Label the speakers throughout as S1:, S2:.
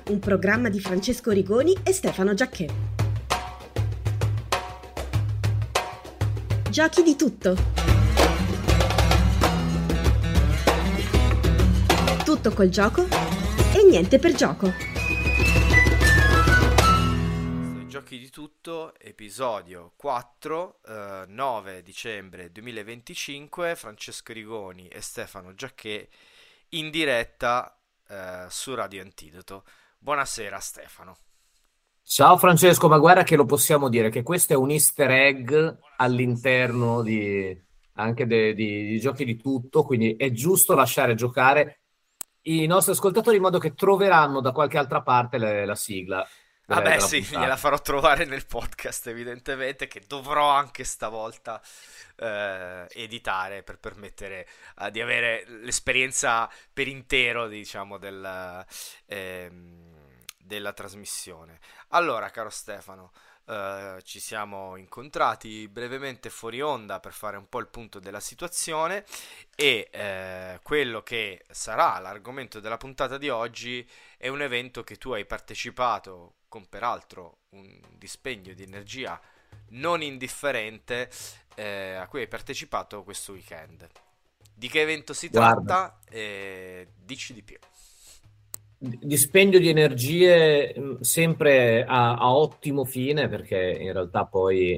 S1: un programma di Francesco Rigoni e Stefano Giacché. Giochi di tutto. Tutto col gioco e niente per gioco.
S2: Giochi di tutto, episodio 4, 9 dicembre 2025, Francesco Rigoni e Stefano Giacché in diretta su Radio Antidoto. Buonasera Stefano.
S3: Ciao Francesco, ma guarda che lo possiamo dire che questo è un easter egg all'interno di giochi di tutto, quindi è giusto lasciare giocare i nostri ascoltatori in modo che troveranno da qualche altra parte la sigla
S2: Vabbè
S3: della
S2: sì,
S3: puntata.
S2: gliela farò trovare nel podcast evidentemente, che dovrò anche stavolta editare per permettere di avere l'esperienza per intero, diciamo, della trasmissione. Allora, caro Stefano, ci siamo incontrati brevemente fuori onda per fare un po' il punto della situazione e quello che sarà l'argomento della puntata di oggi è un evento che tu hai partecipato con peraltro un dispendio di energia non indifferente a cui hai partecipato questo weekend. Di che evento si
S3: Guarda,
S2: tratta? Dici di più.
S3: dispendio di energie sempre a ottimo fine, perché in realtà poi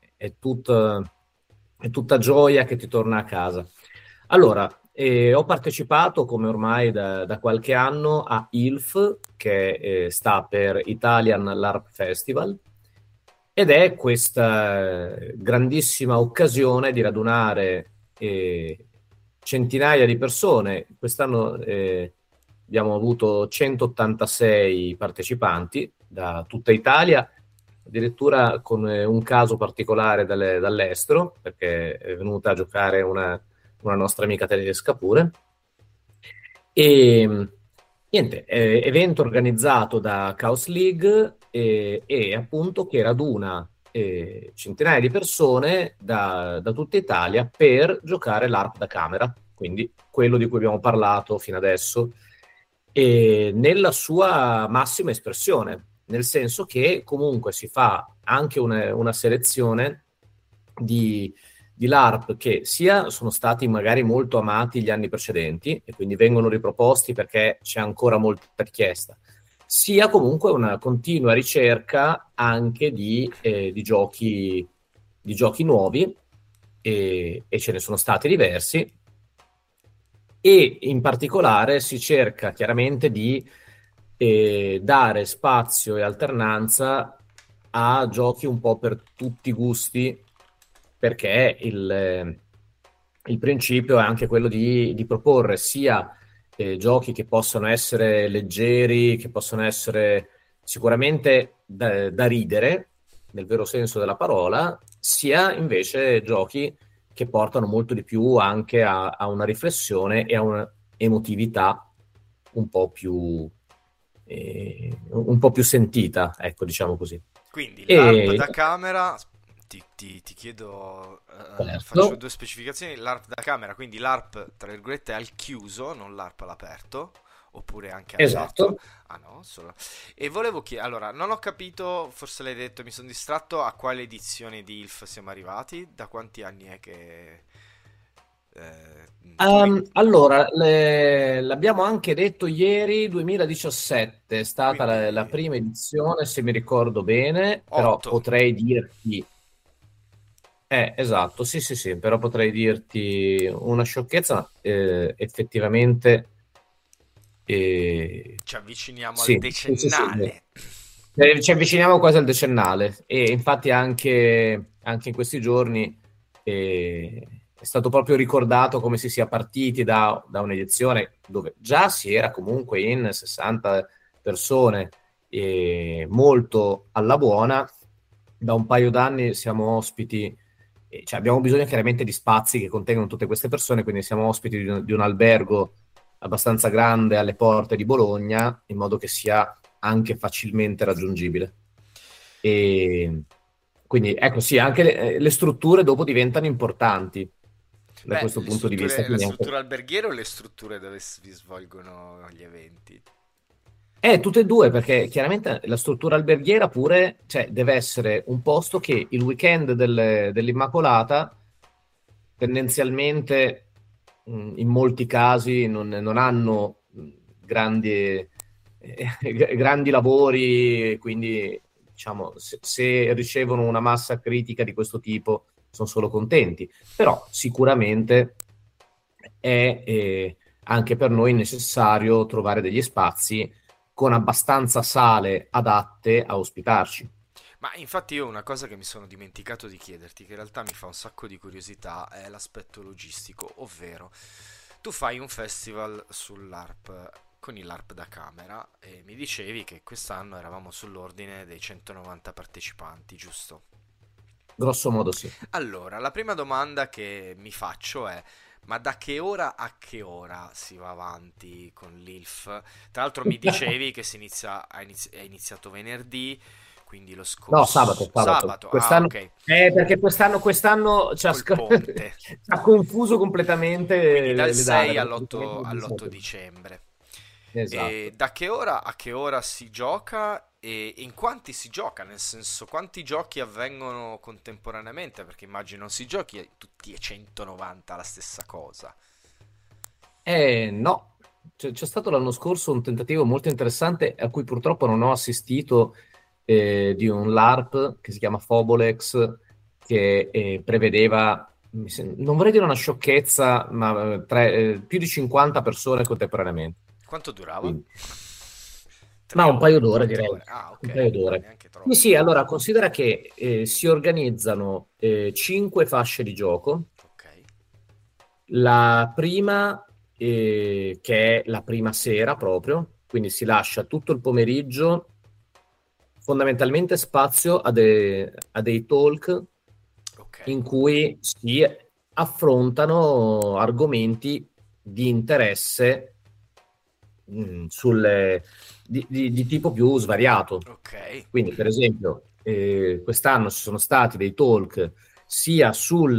S3: è tutta gioia che ti torna a casa. Allora, ho partecipato come ormai da qualche anno a ILF, che sta per Italian LARP Festival, ed è questa grandissima occasione di radunare centinaia di persone. Quest'anno abbiamo avuto 186 partecipanti da tutta Italia, addirittura con un caso particolare dall'estero, perché è venuta a giocare una nostra amica tedesca pure. E niente, evento organizzato da Chaos League e appunto che raduna centinaia di persone da tutta Italia per giocare l'ARP da camera, quindi quello di cui abbiamo parlato fino adesso, e nella sua massima espressione, nel senso che comunque si fa anche una selezione di LARP che sia sono stati magari molto amati gli anni precedenti e quindi vengono riproposti perché c'è ancora molta richiesta, sia comunque una continua ricerca anche di giochi nuovi, e ce ne sono stati diversi, e in particolare si cerca chiaramente di dare spazio e alternanza a giochi un po' per tutti i gusti, perché il principio è anche quello di proporre sia giochi che possono essere leggeri, che possono essere sicuramente da ridere, nel vero senso della parola, sia invece giochi che portano molto di più anche a una riflessione e a un'emotività un un po' più sentita, ecco, diciamo così.
S2: Quindi l'ARP
S3: E
S2: da camera, ti chiedo, faccio
S3: certo,
S2: due specificazioni. L'ARP da camera, quindi l'ARP tra virgolette al chiuso, non l'ARP all'aperto, oppure anche aperto.
S3: esatto.
S2: Ah no, solo. E volevo chiedere, allora, non ho capito, forse l'hai detto, mi sono distratto, a quale edizione di ILF siamo arrivati? Da quanti anni è che tu ri-
S3: Allora, l'abbiamo anche detto ieri, 2017 è stata la
S2: quindi
S3: prima edizione, se mi ricordo bene, però
S2: 8.
S3: potrei dirti, esatto, sì, sì, sì, però potrei dirti una sciocchezza, ma effettivamente, eh,
S2: Ci avviciniamo al
S3: sì, sì, sì, sì.
S2: decennale.
S3: Ci avviciniamo quasi al decennale, e infatti anche in questi giorni è stato proprio ricordato come si sia partiti da un'edizione dove già si era comunque in 60 persone, molto alla buona. Da un paio d'anni siamo ospiti, cioè abbiamo bisogno chiaramente di spazi che contengono tutte queste persone, quindi siamo ospiti di un albergo abbastanza grande alle porte di Bologna, in modo che sia anche facilmente raggiungibile. E quindi ecco, sì, anche le strutture dopo diventano importanti da
S2: Beh,
S3: questo punto di vista.
S2: le
S3: Quindi
S2: strutture
S3: anche
S2: alberghiere o le strutture dove si svolgono gli eventi?
S3: Tutte e due, perché chiaramente la struttura alberghiera pure, cioè, deve essere un posto che il weekend dell'Immacolata tendenzialmente, in molti casi, non hanno grandi, grandi lavori, quindi diciamo, se ricevono una massa critica di questo tipo sono solo contenti, però sicuramente è anche per noi necessario trovare degli spazi con abbastanza sale adatte a ospitarci.
S2: Ma infatti io una cosa che mi sono dimenticato di chiederti, che in realtà mi fa un sacco di curiosità, è l'aspetto logistico, ovvero tu fai un festival sull'ARP con il LARP da camera e mi dicevi che quest'anno eravamo sull'ordine dei 190 partecipanti, giusto?
S3: Grosso modo sì.
S2: Allora, la prima domanda che mi faccio è: ma da che ora a che ora si va avanti con l'ILF? Tra l'altro mi dicevi che è iniziato venerdì, quindi lo
S3: No, sabato,
S2: scorso
S3: sabato.
S2: sabato. Ah,
S3: Quest'anno,
S2: ok,
S3: perché quest'anno
S2: col ponte.
S3: ci ha confuso completamente
S2: Quindi dal
S3: le date,
S2: 6
S3: perché praticamente non so
S2: all'8
S3: più.
S2: dicembre. E
S3: Esatto.
S2: da che ora a che ora si gioca e in quanti si gioca? Nel senso, quanti giochi avvengono contemporaneamente? Perché immagino non si giochi tutti e 190 la stessa cosa.
S3: No, c'è stato l'anno scorso un tentativo molto interessante a cui purtroppo non ho assistito, di un LARP che si chiama Fobolex, che prevedeva, non vorrei dire una sciocchezza, ma più di 50 persone contemporaneamente.
S2: Quanto durava?
S3: Quindi, ma
S2: 3
S3: un paio
S2: ore,
S3: d'ore
S2: 4
S3: direi,
S2: ore. Ah,
S3: un paio
S2: ok,
S3: d'ore.
S2: neanche
S3: Sì,
S2: troppo.
S3: sì, allora considera che si organizzano 5 fasce di gioco.
S2: Ok,
S3: La prima, che è la prima sera proprio, quindi si lascia tutto il pomeriggio fondamentalmente spazio a dei talk
S2: ok,
S3: in cui si affrontano argomenti di interesse, di tipo più svariato.
S2: ok.
S3: Quindi, per esempio, quest'anno ci sono stati dei talk sia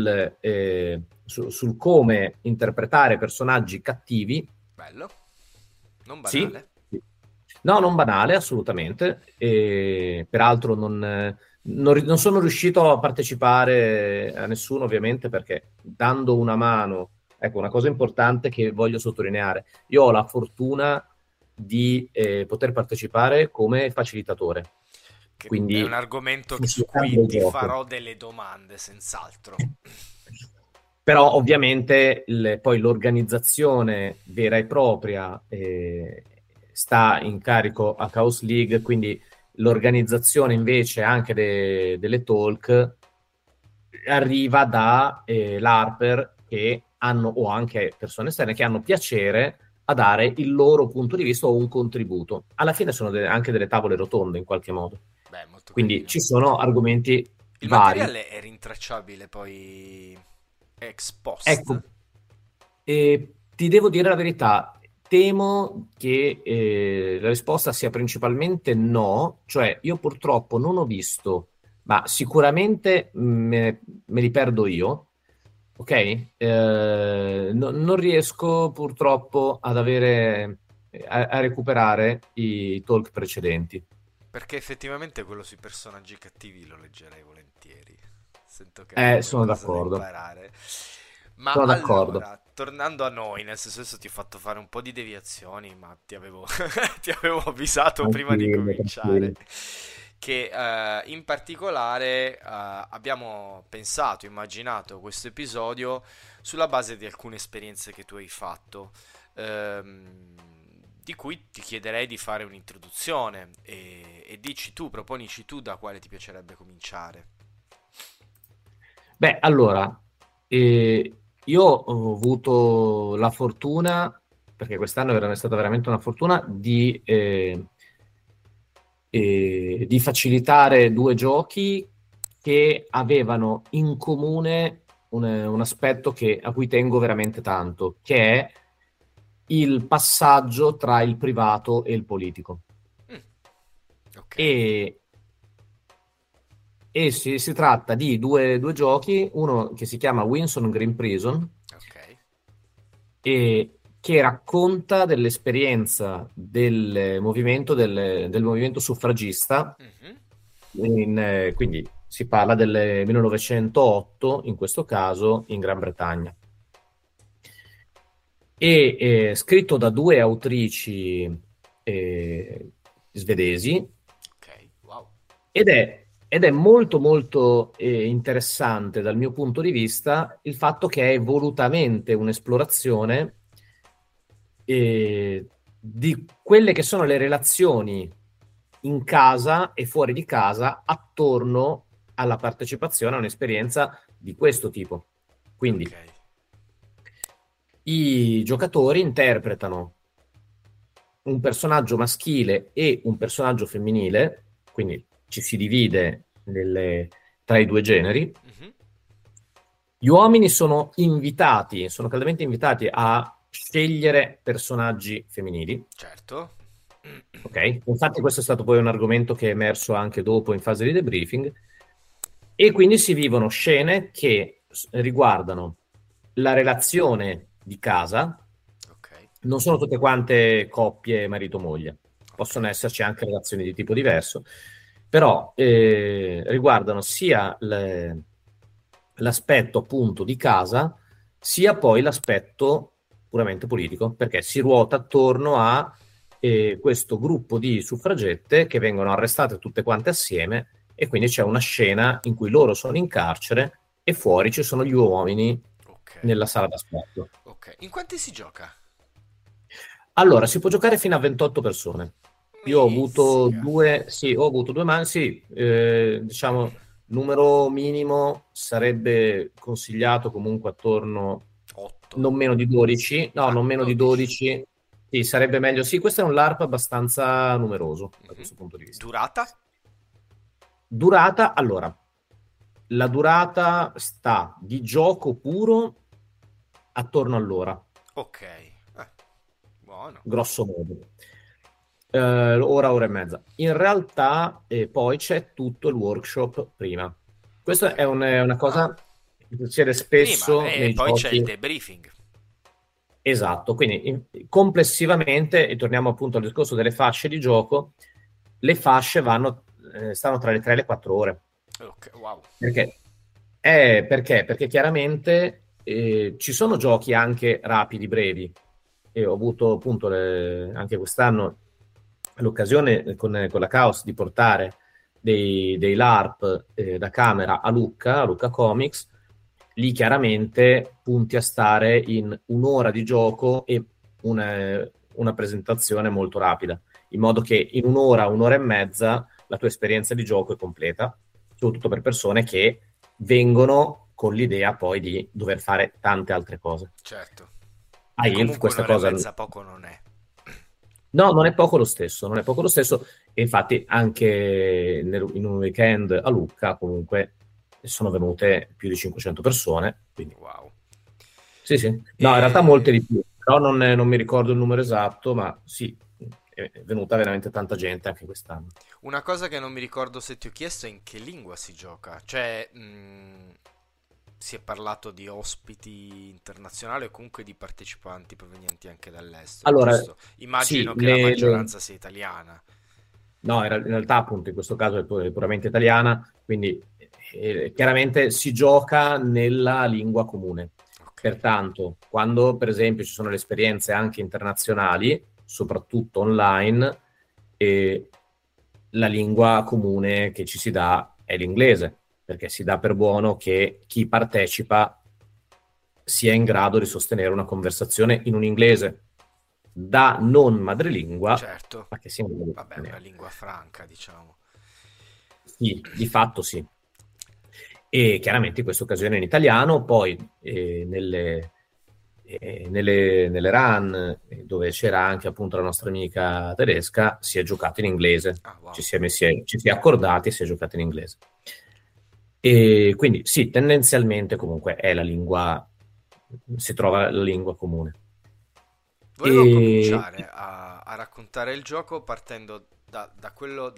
S3: sul come interpretare personaggi cattivi,
S2: Bello, non
S3: sì,
S2: banale.
S3: sì. No, non banale, assolutamente. E, peraltro non sono riuscito a partecipare a nessuno, ovviamente, perché dando una mano, ecco, una cosa importante che voglio sottolineare, io ho la fortuna di poter partecipare come facilitatore,
S2: Che è un
S3: quindi
S2: argomento su
S3: facilitando
S2: cui
S3: il
S2: ti
S3: gioco.
S2: farò delle domande, senz'altro.
S3: Però ovviamente poi l'organizzazione vera e propria sta in carico a Chaos League, quindi l'organizzazione invece anche delle talk arriva da l'Harper, che hanno, o anche persone esterne che hanno piacere a dare il loro punto di vista o un contributo. Alla fine sono anche delle tavole rotonde in qualche modo.
S2: Beh, molto
S3: Quindi
S2: carino.
S3: ci sono argomenti
S2: Il
S3: vari.
S2: materiale è rintracciabile poi ex post?
S3: Ecco, ti devo dire la verità, temo che la risposta sia principalmente no, cioè io purtroppo non ho visto, ma sicuramente me li perdo io, ok? Non riesco purtroppo ad avere, a recuperare i talk precedenti.
S2: Perché effettivamente quello sui personaggi cattivi lo leggerei volentieri. Sento che avrei
S3: Sono
S2: qualcosa da
S3: d'accordo,
S2: imparare. Ma
S3: sono d'accordo.
S2: allora, tornando a noi, nel senso adesso ti ho fatto fare un po' di deviazioni, ma ti avevo, ti avevo avvisato prima di
S3: Tranquillo,
S2: cominciare
S3: tranquillo.
S2: che in particolare abbiamo pensato, immaginato questo episodio sulla base di alcune esperienze che tu hai fatto, ehm, di cui ti chiederei di fare un'introduzione e dici tu, proponici tu da quale ti piacerebbe cominciare.
S3: Beh, allora, io ho avuto la fortuna, perché quest'anno è stata veramente una fortuna, di facilitare due giochi che avevano in comune un aspetto a cui tengo veramente tanto, che è il passaggio tra il privato e il politico.
S2: Mm, ok,
S3: E, si tratta di due giochi, uno che si chiama Winston Green Prison,
S2: ok.
S3: e che racconta dell'esperienza del movimento suffragista,
S2: Mhm.
S3: quindi si parla del 1908, in questo caso in Gran Bretagna. E scritto da due autrici eh, svedesi
S2: Ok, wow.
S3: ed è molto molto interessante dal mio punto di vista il fatto che è volutamente un'esplorazione di quelle che sono le relazioni in casa e fuori di casa attorno alla partecipazione a un'esperienza di questo tipo.
S2: Ok.
S3: Quindi i giocatori interpretano un personaggio maschile e un personaggio femminile, quindi ci si divide tra i due generi.
S2: Mhm.
S3: Gli uomini sono caldamente invitati a scegliere personaggi femminili.
S2: Certo.
S3: Ok? Infatti questo è stato poi un argomento che è emerso anche dopo in fase di debriefing e quindi si vivono scene che riguardano la relazione di casa,
S2: Ok,
S3: non sono tutte quante coppie marito-moglie,
S2: ok.
S3: possono esserci anche relazioni di tipo diverso, però riguardano sia l'aspetto appunto di casa, sia poi l'aspetto puramente politico, perché si ruota attorno a questo gruppo di suffragette che vengono arrestate tutte quante assieme e quindi c'è una scena in cui loro sono in carcere e fuori ci sono gli uomini
S2: Ok,
S3: nella sala d'aspetto.
S2: ok. In quanti si gioca?
S3: Allora, si può giocare fino a 28 persone. Io ho avuto
S2: Mizzica.
S3: due, sì, ho avuto due mani, sì, diciamo, numero minimo sarebbe consigliato comunque attorno
S2: 8.
S3: non meno di 12, no,
S2: Ah,
S3: non meno di
S2: 12.
S3: 12, sì, sarebbe meglio. Sì, questo è un LARP abbastanza numeroso da
S2: Mhm.
S3: questo punto di vista.
S2: Durata?
S3: Durata, allora, la durata sta di gioco puro attorno all'ora.
S2: Ok. Buono.
S3: Grosso modo. Ora e mezza. In realtà, poi c'è tutto il workshop prima.
S2: Ok.
S3: Questa è una
S2: Ah,
S3: cosa che succede
S2: prima.
S3: spesso
S2: E
S3: nei
S2: poi c'è il
S3: giochi.
S2: debriefing.
S3: Esatto, quindi complessivamente, e torniamo appunto al discorso delle fasce di gioco, le fasce stanno tra le 3 e le 4 ore.
S2: Ok, wow.
S3: Perché? Perché? Perché chiaramente ci sono giochi anche rapidi, brevi, e ho avuto appunto anche quest'anno l'occasione con la Chaos di portare dei LARP da camera a Lucca Comics. Lì chiaramente punti a stare in un'ora di gioco e una presentazione molto rapida, in modo che in un'ora e mezza la tua esperienza di gioco è completa, soprattutto per persone che vengono con l'idea poi di dover fare tante altre cose.
S2: Certo.
S3: A
S2: E
S3: ILF
S2: comunque
S3: questa
S2: un'ora e
S3: cosa
S2: mezza poco non è.
S3: no, non è poco lo stesso, non è poco lo stesso e infatti anche in un weekend a Lucca comunque sono venute più di 500 persone, quindi
S2: Wow.
S3: sì, sì. No, in realtà
S2: E
S3: molte di più, però non mi ricordo il numero esatto, ma sì, è venuta veramente tanta gente anche quest'anno.
S2: una cosa che non mi ricordo se ti ho chiesto è in che lingua si gioca. Cioè, si è parlato di ospiti internazionali o comunque di partecipanti provenienti anche dall'estero,
S3: Allora,
S2: giusto?
S3: sì,
S2: Immagino che la maggioranza sia italiana.
S3: no, in realtà appunto in questo caso è puramente italiana, quindi chiaramente si gioca nella lingua comune.
S2: Ok,
S3: Pertanto, quando per esempio ci sono le esperienze anche internazionali, soprattutto online, eh, la lingua comune che ci si dà è l'inglese, perché si dà per buono che chi partecipa sia in grado di sostenere una conversazione in un inglese da non madrelingua,
S2: certo.
S3: ma che sia in grado di
S2: Vabbè, una
S3: sostenere.
S2: lingua franca, diciamo.
S3: Sì, di fatto sì. E chiaramente in questa occasione in italiano, poi nelle run dove c'era anche appunto la nostra amica tedesca, si è giocato in inglese,
S2: Ah, wow.
S3: ci si è accordati e si è giocato in inglese. E quindi sì, tendenzialmente comunque è la lingua, si trova la lingua comune.
S2: Volevo
S3: E
S2: cominciare a raccontare il gioco partendo da quello,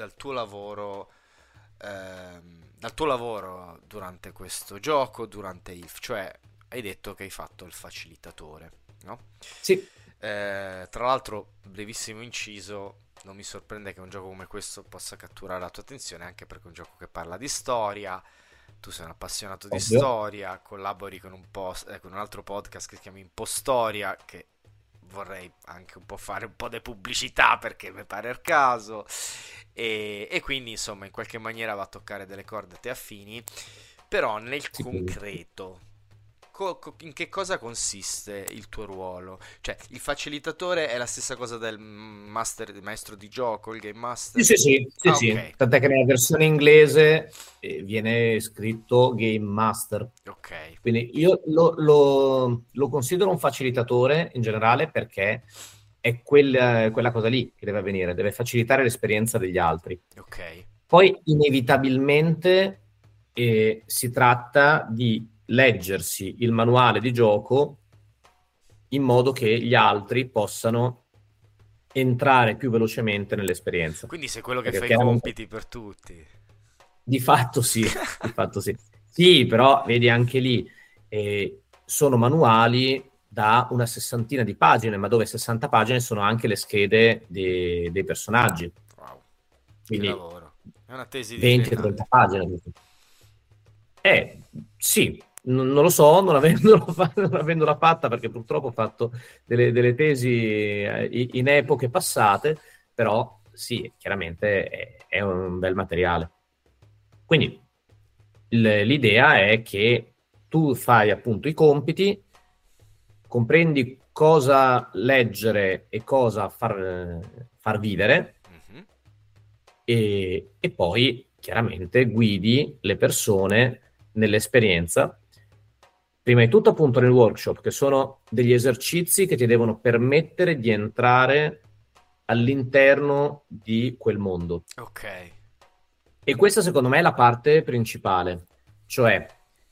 S2: dal tuo lavoro durante questo gioco, durante ILF, cioè hai detto che hai fatto il facilitatore, no?
S3: sì,
S2: Tra l'altro, brevissimo inciso, non mi sorprende che un gioco come questo possa catturare la tua attenzione, anche perché è un gioco che parla di storia. Tu sei un appassionato di
S3: Ovvio.
S2: storia, collabori con un altro podcast che si chiama Impostoria, che vorrei anche un po' fare un po' di pubblicità perché mi pare il caso. E quindi, insomma, in qualche maniera va a toccare delle corde a te affini. Però nel
S3: Sì.
S2: concreto, in che cosa consiste il tuo ruolo? Cioè, il facilitatore è la stessa cosa del maestro di gioco, il game
S3: Sì,
S2: master?
S3: sì, sì, sì,
S2: Ah,
S3: sì.
S2: ok,
S3: Tant'è che nella versione inglese viene scritto Game Master.
S2: ok,
S3: Quindi io lo considero un facilitatore in generale perché è quella cosa lì che deve avvenire, deve facilitare l'esperienza degli altri.
S2: ok.
S3: Poi inevitabilmente si tratta di leggersi il manuale di gioco in modo che gli altri possano entrare più velocemente nell'esperienza.
S2: Quindi sei quello che
S3: Perché
S2: fa i
S3: chiaramente
S2: compiti per tutti.
S3: di fatto sì, di fatto sì. Sì, però vedi anche lì, sono manuali da una sessantina di pagine, ma dove 60 pagine sono anche le schede dei personaggi,
S2: Wow, che
S3: quindi
S2: lavoro. È una tesi di
S3: 20-30
S2: triennale.
S3: pagine. Sì, non lo so, non avendola fatta, perché purtroppo ho fatto delle tesi in epoche passate, però sì, chiaramente è un bel materiale. Quindi l'idea è che tu fai appunto i compiti, comprendi cosa leggere e cosa far vivere
S2: Mhm.
S3: e poi chiaramente guidi le persone nell'esperienza. Prima di tutto appunto nel workshop, che sono degli esercizi che ti devono permettere di entrare all'interno di quel mondo.
S2: Ok,
S3: E questa secondo me è la parte principale, cioè,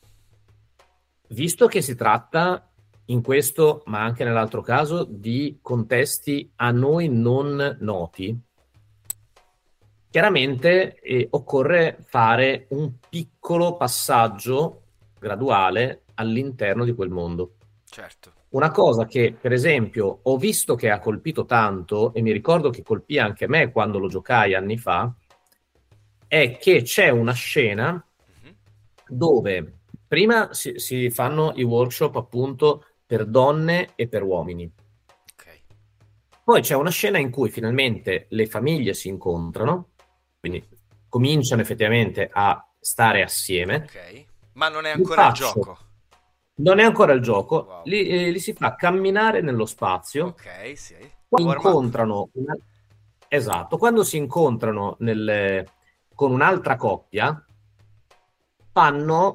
S3: visto che si tratta in questo, ma anche nell'altro caso, di contesti a noi non noti, chiaramente occorre fare un piccolo passaggio graduale all'interno di quel mondo.
S2: certo.
S3: Una cosa che, per esempio, ho visto che ha colpito tanto, e mi ricordo che colpì anche me quando lo giocai anni fa, è che c'è una scena
S2: Mhm.
S3: dove prima si fanno i workshop appunto per donne e per uomini.
S2: Ok,
S3: Poi c'è una scena in cui finalmente le famiglie si incontrano, quindi cominciano effettivamente a stare assieme.
S2: ok. Ma non è
S3: Li
S2: ancora il
S3: faccio,
S2: gioco.
S3: non è ancora il gioco,
S2: Wow.
S3: li si fa camminare nello spazio,
S2: Ok, sì.
S3: poi
S2: Warm up.
S3: incontrano, esatto, quando si incontrano con un'altra coppia, fanno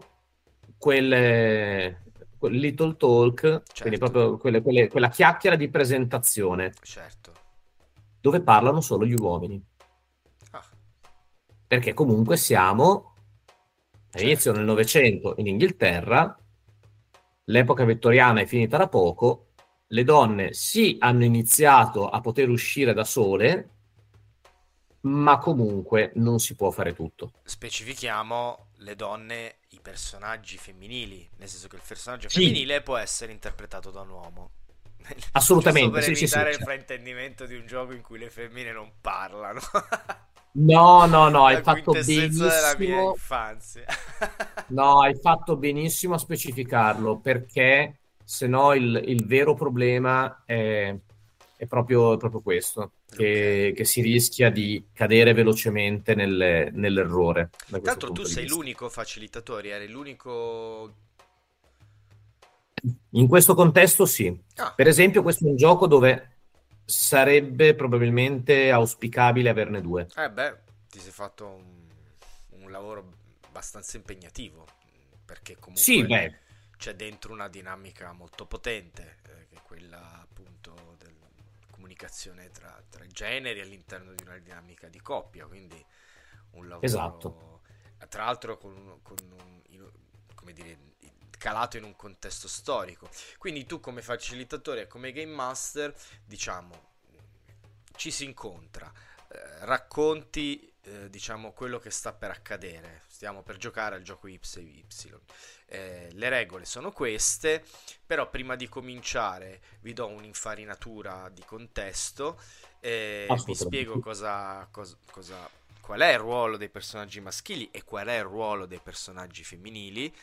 S3: quel little talk, quindi
S2: Certo,
S3: proprio quella chiacchiera di presentazione,
S2: certo.
S3: dove parlano solo gli uomini.
S2: Ah,
S3: Perché comunque siamo all'inizio del
S2: certo.
S3: Novecento in Inghilterra, l'epoca vittoriana è finita da poco, le donne sì hanno iniziato a poter uscire da sole, ma comunque non si può fare tutto.
S2: Specifichiamo le donne, i personaggi femminili, nel senso che il personaggio
S3: Sì,
S2: femminile può essere interpretato da un uomo. Giusto
S3: assolutamente,
S2: per
S3: sì, sì, sì.
S2: evitare il
S3: Cioè,
S2: fraintendimento di un gioco in cui le femmine non parlano.
S3: no, no, no, hai
S2: La
S3: fatto
S2: quintessenza della mia
S3: benissimo.
S2: infanzia.
S3: No, hai fatto benissimo a specificarlo, perché se no il vero problema è proprio questo,
S2: Ok.
S3: che si rischia di cadere velocemente nell'errore da
S2: Tra
S3: questo
S2: l'altro tu
S3: punto di
S2: sei
S3: vista.
S2: l'unico facilitatore, eri l'unico...
S3: In questo contesto sì.
S2: Ah,
S3: Per esempio, questo è un gioco dove sarebbe probabilmente auspicabile averne due.
S2: beh, ti sei fatto un lavoro abbastanza impegnativo, perché
S3: Sì,
S2: comunque
S3: beh,
S2: c'è dentro una dinamica molto potente, che è quella appunto della comunicazione tra i generi all'interno di una dinamica di coppia, quindi un
S3: esatto.
S2: lavoro, tra l'altro come dire, calato in un contesto storico. Quindi tu come facilitatore e come game master, diciamo, ci si incontra, racconti diciamo quello che sta per accadere. Stiamo per giocare al gioco X e Y. Le regole sono queste, però prima di cominciare vi do un'infarinatura di contesto, vi spiego
S3: Assolutamente.
S2: qual è il ruolo dei personaggi maschili e qual è il ruolo dei personaggi femminili.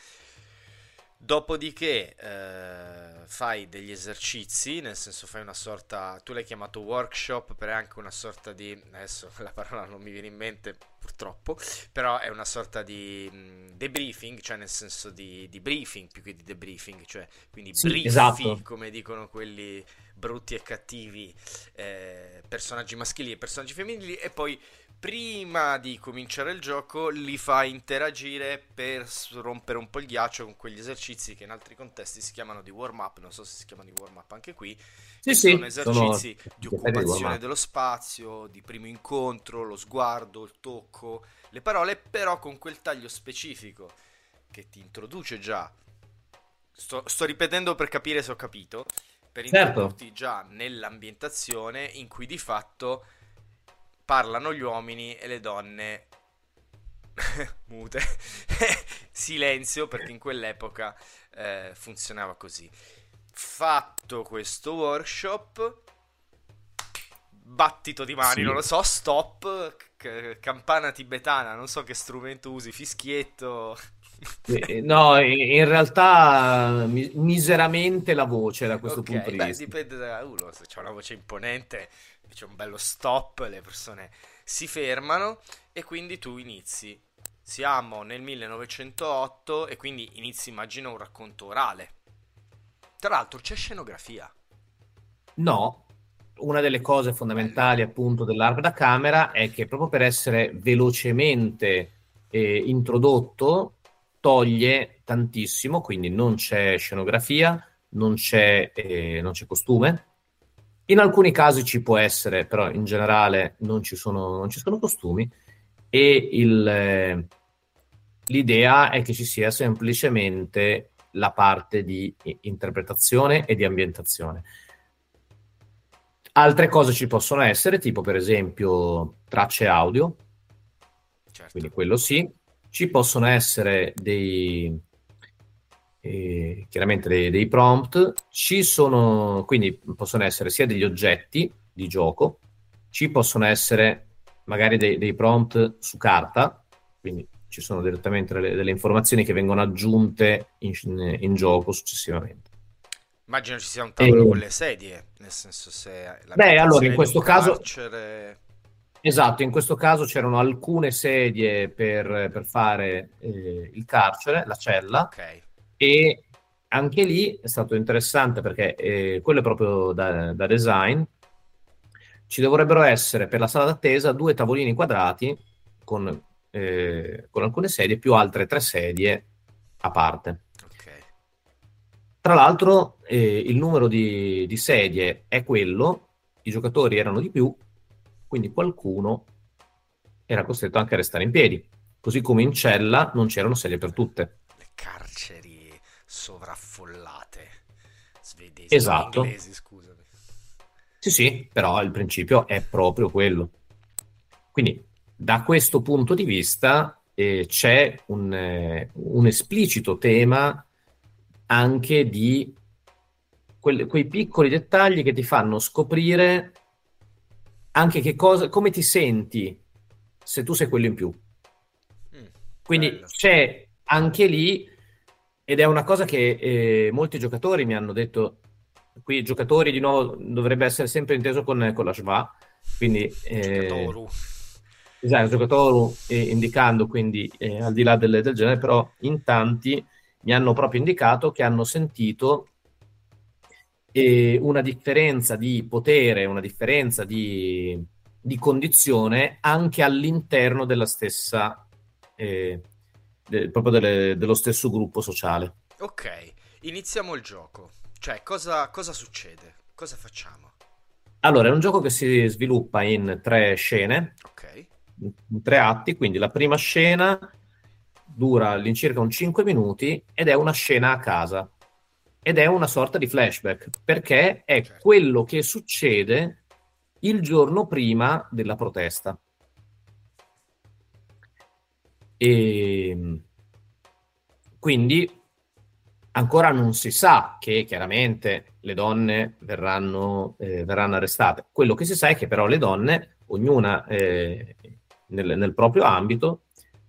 S2: Dopodiché fai degli esercizi, nel senso fai una sorta, tu l'hai chiamato workshop, però è anche una sorta di, adesso la parola non mi viene in mente purtroppo, però è una sorta di debriefing, cioè nel senso di briefing più che di debriefing, cioè quindi
S3: Sì,
S2: briefi,
S3: esatto.
S2: come dicono quelli brutti e cattivi, personaggi maschili e personaggi femminili, e poi prima di cominciare il gioco li fa interagire per rompere un po' il ghiaccio con quegli esercizi che in altri contesti si chiamano di warm up, non so se si chiamano di warm up anche qui,
S3: Sì,
S2: che sono
S3: sì, sono
S2: esercizi di
S3: tutte serie di
S2: occupazione
S3: warm-up.
S2: dello spazio, di primo incontro, lo sguardo, il tocco, le parole, però con quel taglio specifico che ti introduce già. Sto ripetendo per capire se ho capito, per
S3: Certo.
S2: introdurti già nell'ambientazione in cui di fatto parlano gli uomini e le donne mute. Silenzio, perché in quell'epoca funzionava così. Fatto questo workshop, battito di mani, non
S3: Sì.
S2: lo so, stop, campana tibetana, non so che strumento usi, fischietto.
S3: No, in realtà miseramente la voce da questo punto
S2: Ok,
S3: di
S2: beh,
S3: vista.
S2: dipende da uno, se c'è una voce imponente, c'è un bello stop, le persone si fermano e quindi tu inizi. Siamo nel 1908 e quindi inizi, immagino, un racconto orale. Tra l'altro c'è scenografia.
S3: No, una delle cose
S2: Bello.
S3: fondamentali appunto dell'arp da camera è che proprio per essere velocemente introdotto toglie tantissimo, quindi non c'è scenografia, non c'è costume. In alcuni casi ci può essere, però in generale non ci sono costumi e l'idea è che ci sia semplicemente la parte di interpretazione e di ambientazione. Altre cose ci possono essere, tipo per esempio tracce audio,
S2: Certo.
S3: quindi quello sì. Ci possono essere chiaramente dei prompt, quindi possono essere sia degli oggetti di gioco, ci possono essere magari dei prompt su carta, quindi ci sono direttamente delle informazioni che vengono aggiunte in gioco successivamente.
S2: Immagino ci sia un
S3: E,
S2: tavolo con le sedie, nel senso se
S3: beh, allora in
S2: l'ambientazione di un
S3: questo caso.
S2: carcere.
S3: Esatto, in questo caso c'erano alcune sedie per fare il carcere, la cella,
S2: Ok,
S3: e anche lì è stato interessante perché quello è proprio da design. Ci dovrebbero essere per la sala d'attesa due tavolini quadrati con alcune sedie più altre tre sedie a parte.
S2: ok.
S3: Tra l'altro, il numero di sedie è quello, i giocatori erano di più, quindi qualcuno era costretto anche a restare in piedi. Così come in cella non c'erano sedie per tutte.
S2: Le carceri sovraffollate. Svedesi, no,
S3: Esatto.
S2: inglesi, scusami.
S3: Sì, sì, però il principio è proprio quello. Quindi, da questo punto di vista, c'è un esplicito tema anche di quei piccoli dettagli che ti fanno scoprire anche come ti senti se tu sei quello in più. Quindi
S2: Bello.
S3: c'è anche lì, ed è una cosa che molti giocatori mi hanno detto, qui giocatori di nuovo dovrebbe essere sempre inteso con la schwa, quindi
S2: Giocatoru.
S3: esatto, giocatori indicando quindi al di là del genere, però in tanti mi hanno proprio indicato che hanno sentito una differenza di potere, una differenza di condizione anche all'interno della stessa, proprio dello stesso gruppo sociale.
S2: Ok, iniziamo il gioco. Cioè, cosa succede? Cosa facciamo?
S3: Allora, è un gioco che si sviluppa in tre scene,
S2: Ok,
S3: in tre atti, quindi la prima scena dura all'incirca un 5 minuti ed è una scena a casa. Ed è una sorta di flashback, perché è
S2: certo.
S3: quello che succede il giorno prima della protesta. E quindi ancora non si sa che chiaramente le donne verranno arrestate. Quello che si sa è che però le donne, ognuna nel proprio ambito,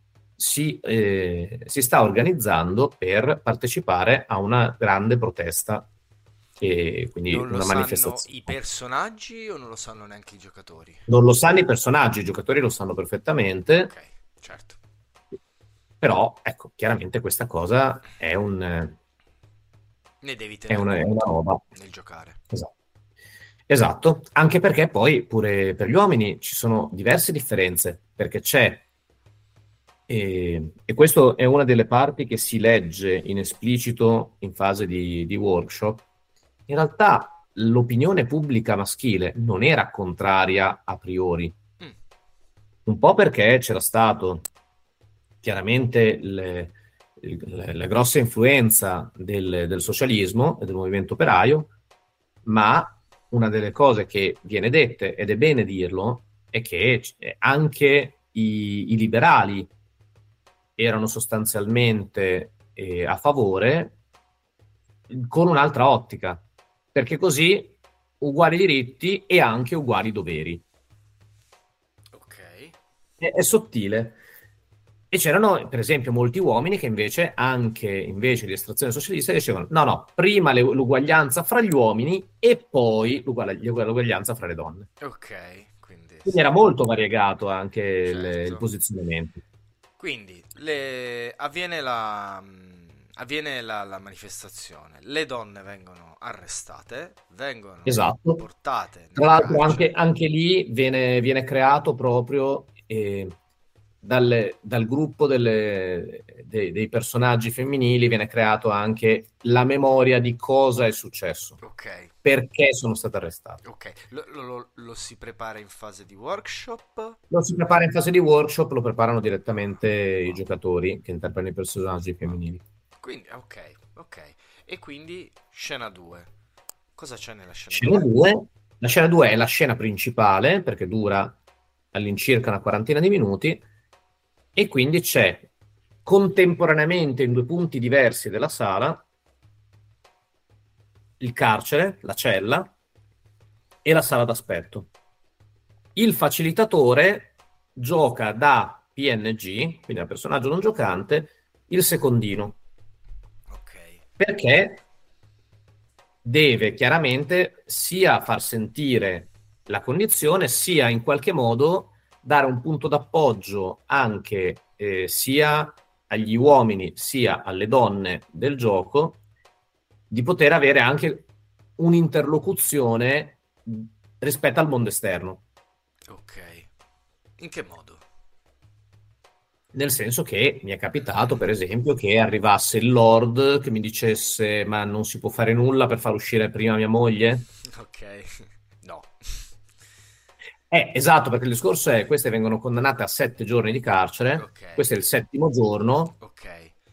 S3: si sta organizzando per partecipare a una grande protesta, e quindi
S2: Non lo
S3: una
S2: sanno
S3: manifestazione.
S2: i personaggi o non lo sanno neanche i giocatori?
S3: Non lo sanno i personaggi, i giocatori lo sanno
S2: Ok,
S3: perfettamente,
S2: certo.
S3: però ecco, chiaramente questa cosa
S2: Ne devi
S3: è
S2: tener
S3: è una
S2: conto
S3: roba.
S2: nel giocare.
S3: Esatto. Esatto, anche perché poi pure per gli uomini ci sono diverse differenze, perché e questo è una delle parti che si legge in esplicito in fase di workshop, in realtà l'opinione pubblica maschile non era contraria a priori,
S2: Mm,
S3: un po' perché c'era stato chiaramente la grossa influenza del socialismo e del movimento operaio, ma una delle cose che viene dette, ed è bene dirlo, è che anche i liberali erano sostanzialmente a favore con un'altra ottica, perché così uguali diritti e anche uguali doveri.
S2: ok.
S3: È sottile. E c'erano, per esempio, molti uomini che invece, anche invece di estrazione socialista, dicevano: no, no, prima l'uguaglianza fra gli uomini e poi l'uguaglianza fra le donne.
S2: Ok, quindi
S3: Quindi
S2: sì,
S3: era molto variegato anche il
S2: certo.
S3: posizionamento.
S2: Quindi avviene la manifestazione, le donne vengono arrestate, vengono
S3: Esatto.
S2: portate
S3: Tra
S2: nel
S3: l'altro anche,
S2: carcere.
S3: anche lì viene creato proprio dal gruppo dei personaggi femminili, viene creato anche la memoria di cosa è successo,
S2: Ok,
S3: perché sono state arrestate.
S2: ok. Lo si prepara in fase di workshop?
S3: Lo si prepara in fase di workshop, lo preparano direttamente i
S2: Wow,
S3: giocatori che interpretano i personaggi
S2: wow.
S3: femminili.
S2: Quindi, ok, ok. E quindi scena 2. Cosa c'è nella scena
S3: Scena
S2: 2?
S3: 2. La scena 2 è la scena principale, perché dura all'incirca una quarantina di minuti, e quindi c'è contemporaneamente in due punti diversi della sala il carcere, la cella e la sala d'aspetto. Il facilitatore gioca da PNG, quindi da personaggio non giocante, il secondino,
S2: Ok.
S3: perché deve chiaramente sia far sentire la condizione, sia in qualche modo dare un punto d'appoggio anche sia agli uomini sia alle donne del gioco, di poter avere anche un'interlocuzione rispetto al mondo esterno.
S2: Ok. In che modo?
S3: Nel senso che mi è capitato, per esempio, che arrivasse il Lord che mi dicesse: ma non si può fare nulla per far uscire prima mia moglie?
S2: Ok. No.
S3: Esatto, perché il discorso è: queste vengono condannate a 7 giorni di carcere,
S2: Ok.
S3: questo è il settimo giorno.
S2: Ok.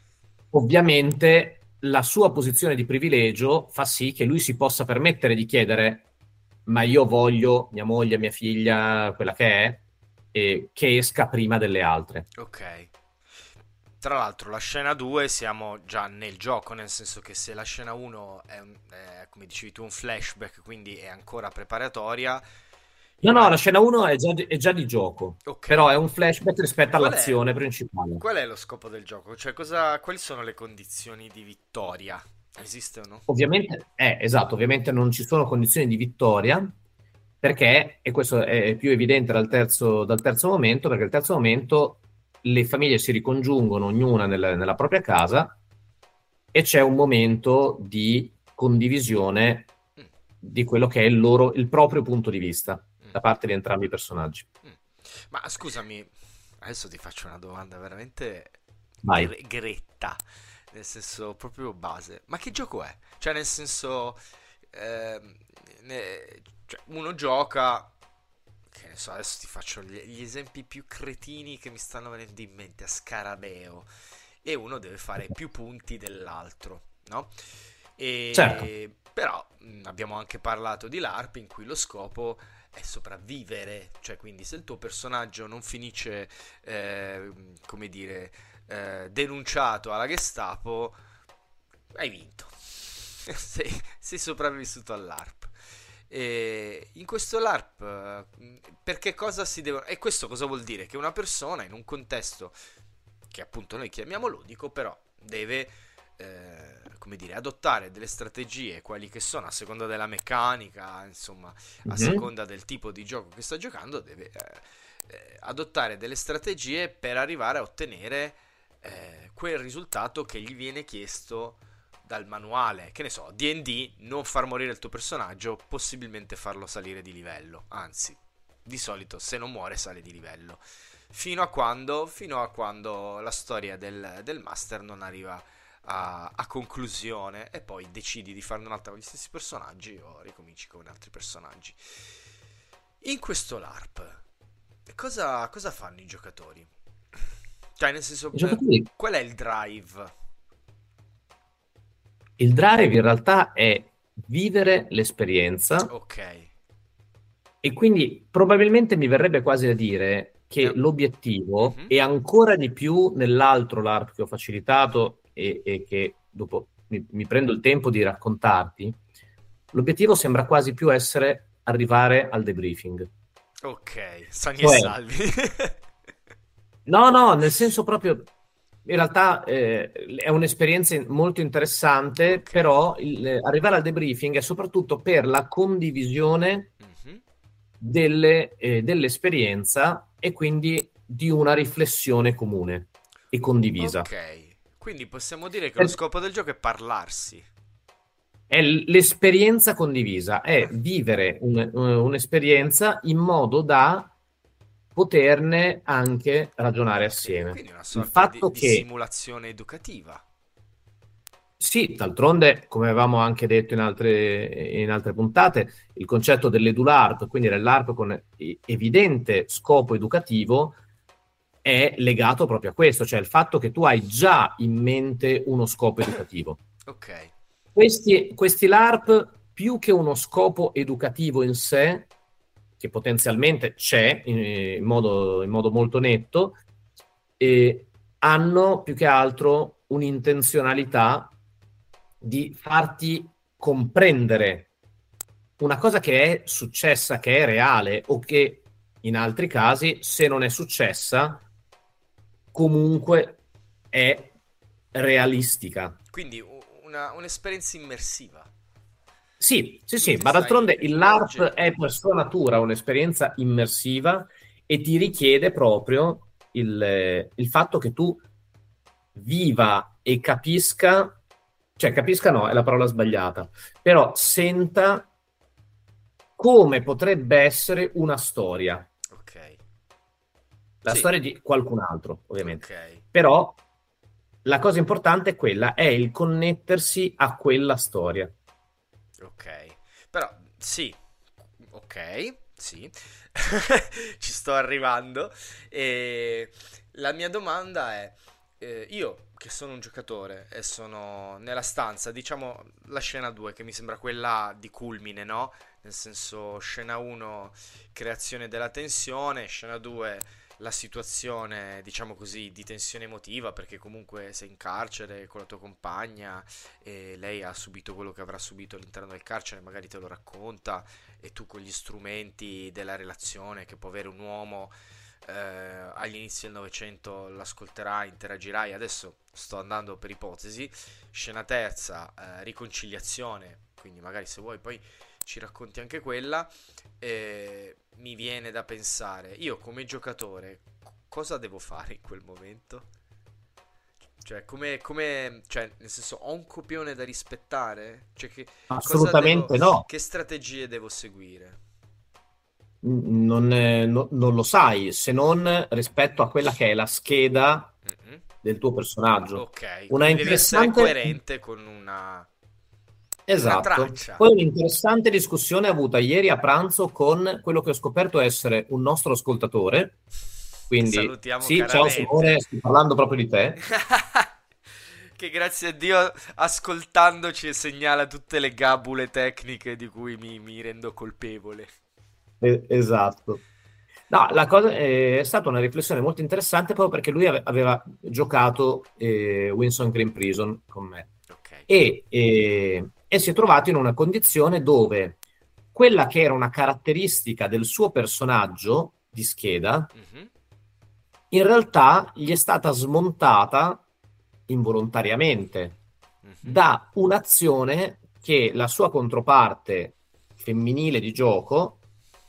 S3: Ovviamente la sua posizione di privilegio fa sì che lui si possa permettere di chiedere: ma io voglio mia moglie, mia figlia, quella che è, che esca prima delle altre.
S2: Ok. Tra l'altro, la scena 2 siamo già nel gioco, nel senso che se la scena 1 è, come dicevi tu, un flashback, quindi è ancora preparatoria,
S3: No, no, la
S2: immagino...
S3: scena 1 è già di gioco,
S2: Ok.
S3: però è un flashback rispetto
S2: Qual è,
S3: all'azione principale.
S2: qual è lo scopo del gioco? Cioè, quali sono le condizioni di vittoria? Esistono?
S3: Ovviamente, esatto, ovviamente non ci sono condizioni di vittoria, perché, e questo è più evidente dal terzo momento, perché al terzo momento le famiglie si ricongiungono ognuna nella propria casa e c'è un momento di condivisione
S2: Mm,
S3: di quello che è il proprio punto di vista
S2: mm,
S3: da parte di entrambi i personaggi.
S2: mm. Ma scusami, adesso ti faccio una domanda veramente
S3: Vai.
S2: gretta, nel senso proprio base. Ma che gioco è? Cioè, nel senso, ehm, cioè, uno gioca, che ne so, adesso ti faccio gli esempi più cretini che mi stanno venendo in mente, a Scarabeo, e uno deve fare più punti dell'altro, no?
S3: Certo.
S2: Però abbiamo anche parlato di LARP in cui lo scopo è sopravvivere, cioè quindi se il tuo personaggio non finisce, come dire, denunciato alla Gestapo, hai vinto, sei sopravvissuto all'ARP. E in questo LARP, perché cosa si deve... E questo cosa vuol dire? Che una persona in un contesto che appunto noi chiamiamo ludico, però deve, come dire, adottare delle strategie, quali che sono, a seconda della meccanica, insomma, a
S3: Mhm.
S2: seconda del tipo di gioco che sta giocando, deve adottare delle strategie per arrivare a ottenere quel risultato che gli viene chiesto dal manuale. Che ne so, D&D, non far morire il tuo personaggio, possibilmente farlo salire di livello, anzi, di solito se non muore sale di livello. Fino a quando la storia del master non arriva a conclusione e poi decidi di farne un'altra con gli stessi personaggi o ricominci con altri personaggi. In questo LARP, cosa fanno i giocatori? Cioè, nel senso,
S3: I giocatori,
S2: qual è il drive?
S3: il drive in realtà è vivere l'esperienza
S2: Ok.
S3: e quindi probabilmente mi verrebbe quasi da dire che
S2: Eh,
S3: l'obiettivo,
S2: mhm.
S3: e ancora di più nell'altro LARP che ho facilitato e che dopo mi prendo il tempo di raccontarti, l'obiettivo sembra quasi più essere arrivare al debriefing.
S2: Ok, sani e
S3: Cioè,
S2: salvi.
S3: no, no, nel senso proprio, in realtà è un'esperienza molto interessante,
S2: Ok.
S3: però arrivare al debriefing è soprattutto per la condivisione
S2: Mhm.
S3: dell'esperienza e quindi di una riflessione comune e condivisa.
S2: Ok, quindi possiamo dire che lo
S3: Per-
S2: scopo del gioco è parlarsi.
S3: È l'esperienza condivisa, è
S2: Ah,
S3: vivere un'esperienza in modo da poterne anche ragionare
S2: ok,
S3: assieme.
S2: quindi una
S3: Il
S2: sorta
S3: fatto
S2: di
S3: che
S2: simulazione educativa.
S3: sì, d'altronde, come avevamo anche detto in altre puntate, il concetto dell'EduLARP, quindi dell'ARP con evidente scopo educativo, è legato proprio a questo, cioè il fatto che tu hai già in mente uno scopo educativo.
S2: Ok,
S3: Questi LARP, più che uno scopo educativo in sé, che potenzialmente c'è in modo molto netto, eh, hanno più che altro un'intenzionalità di farti comprendere una cosa che è successa, che è reale o che in altri casi, se non è successa, comunque è realistica.
S2: quindi un'esperienza immersiva.
S3: Sì, sì,
S2: Tu
S3: sì,
S2: ti
S3: ma d'altronde
S2: stai
S3: il LARP è
S2: immergendo.
S3: per sua natura un'esperienza immersiva e ti richiede proprio il fatto che tu viva e capisca, cioè capisca no, è la parola sbagliata, però senta come potrebbe essere una storia,
S2: Ok,
S3: la
S2: sì,
S3: storia di qualcun altro, ovviamente.
S2: ok,
S3: Però la cosa importante è quella, è il connettersi a quella storia.
S2: ok. Però, sì, ok, sì, ci sto arrivando. E la mia domanda è, io che sono un giocatore e sono nella stanza, diciamo la scena 2 che mi sembra quella di culmine, no? Nel senso, scena 1, creazione della tensione, scena 2, la situazione, diciamo così, di tensione emotiva, perché comunque sei in carcere con la tua compagna e lei ha subito quello che avrà subito all'interno del carcere, magari te lo racconta e tu con gli strumenti della relazione che può avere un uomo agli inizi del Novecento l'ascolterai, interagirai. Adesso sto andando per ipotesi. Scena terza, riconciliazione, quindi magari se vuoi poi ci racconti anche quella. Mi viene da pensare, io come giocatore, cosa devo fare in quel momento? Cioè, cioè, nel senso, ho un copione da rispettare? Cioè, cosa devo,
S3: Assolutamente no.
S2: che strategie devo seguire?
S3: Non lo sai, se non rispetto a quella che è la scheda
S2: Mhm.
S3: del tuo personaggio.
S2: Ok,
S3: Una
S2: quindi devi essere
S3: interessante,
S2: coerente con una
S3: esatto.
S2: traccia.
S3: Poi un'interessante discussione avuta ieri a pranzo con quello che ho scoperto essere un nostro ascoltatore.
S2: Che
S3: Quindi,
S2: salutiamo
S3: sì, ciao
S2: caramente.
S3: Simone, sto parlando proprio di te.
S2: Che grazie a Dio ascoltandoci segnala tutte le gabule tecniche di cui mi rendo colpevole.
S3: Esatto. No, la cosa è stata una riflessione molto interessante proprio perché lui aveva giocato Winsome Green Prison con me
S2: Ok.
S3: e si è trovato in una condizione dove quella che era una caratteristica del suo personaggio di scheda
S2: Mhm,
S3: in realtà gli è stata smontata involontariamente
S2: mhm.
S3: da un'azione che la sua controparte femminile di gioco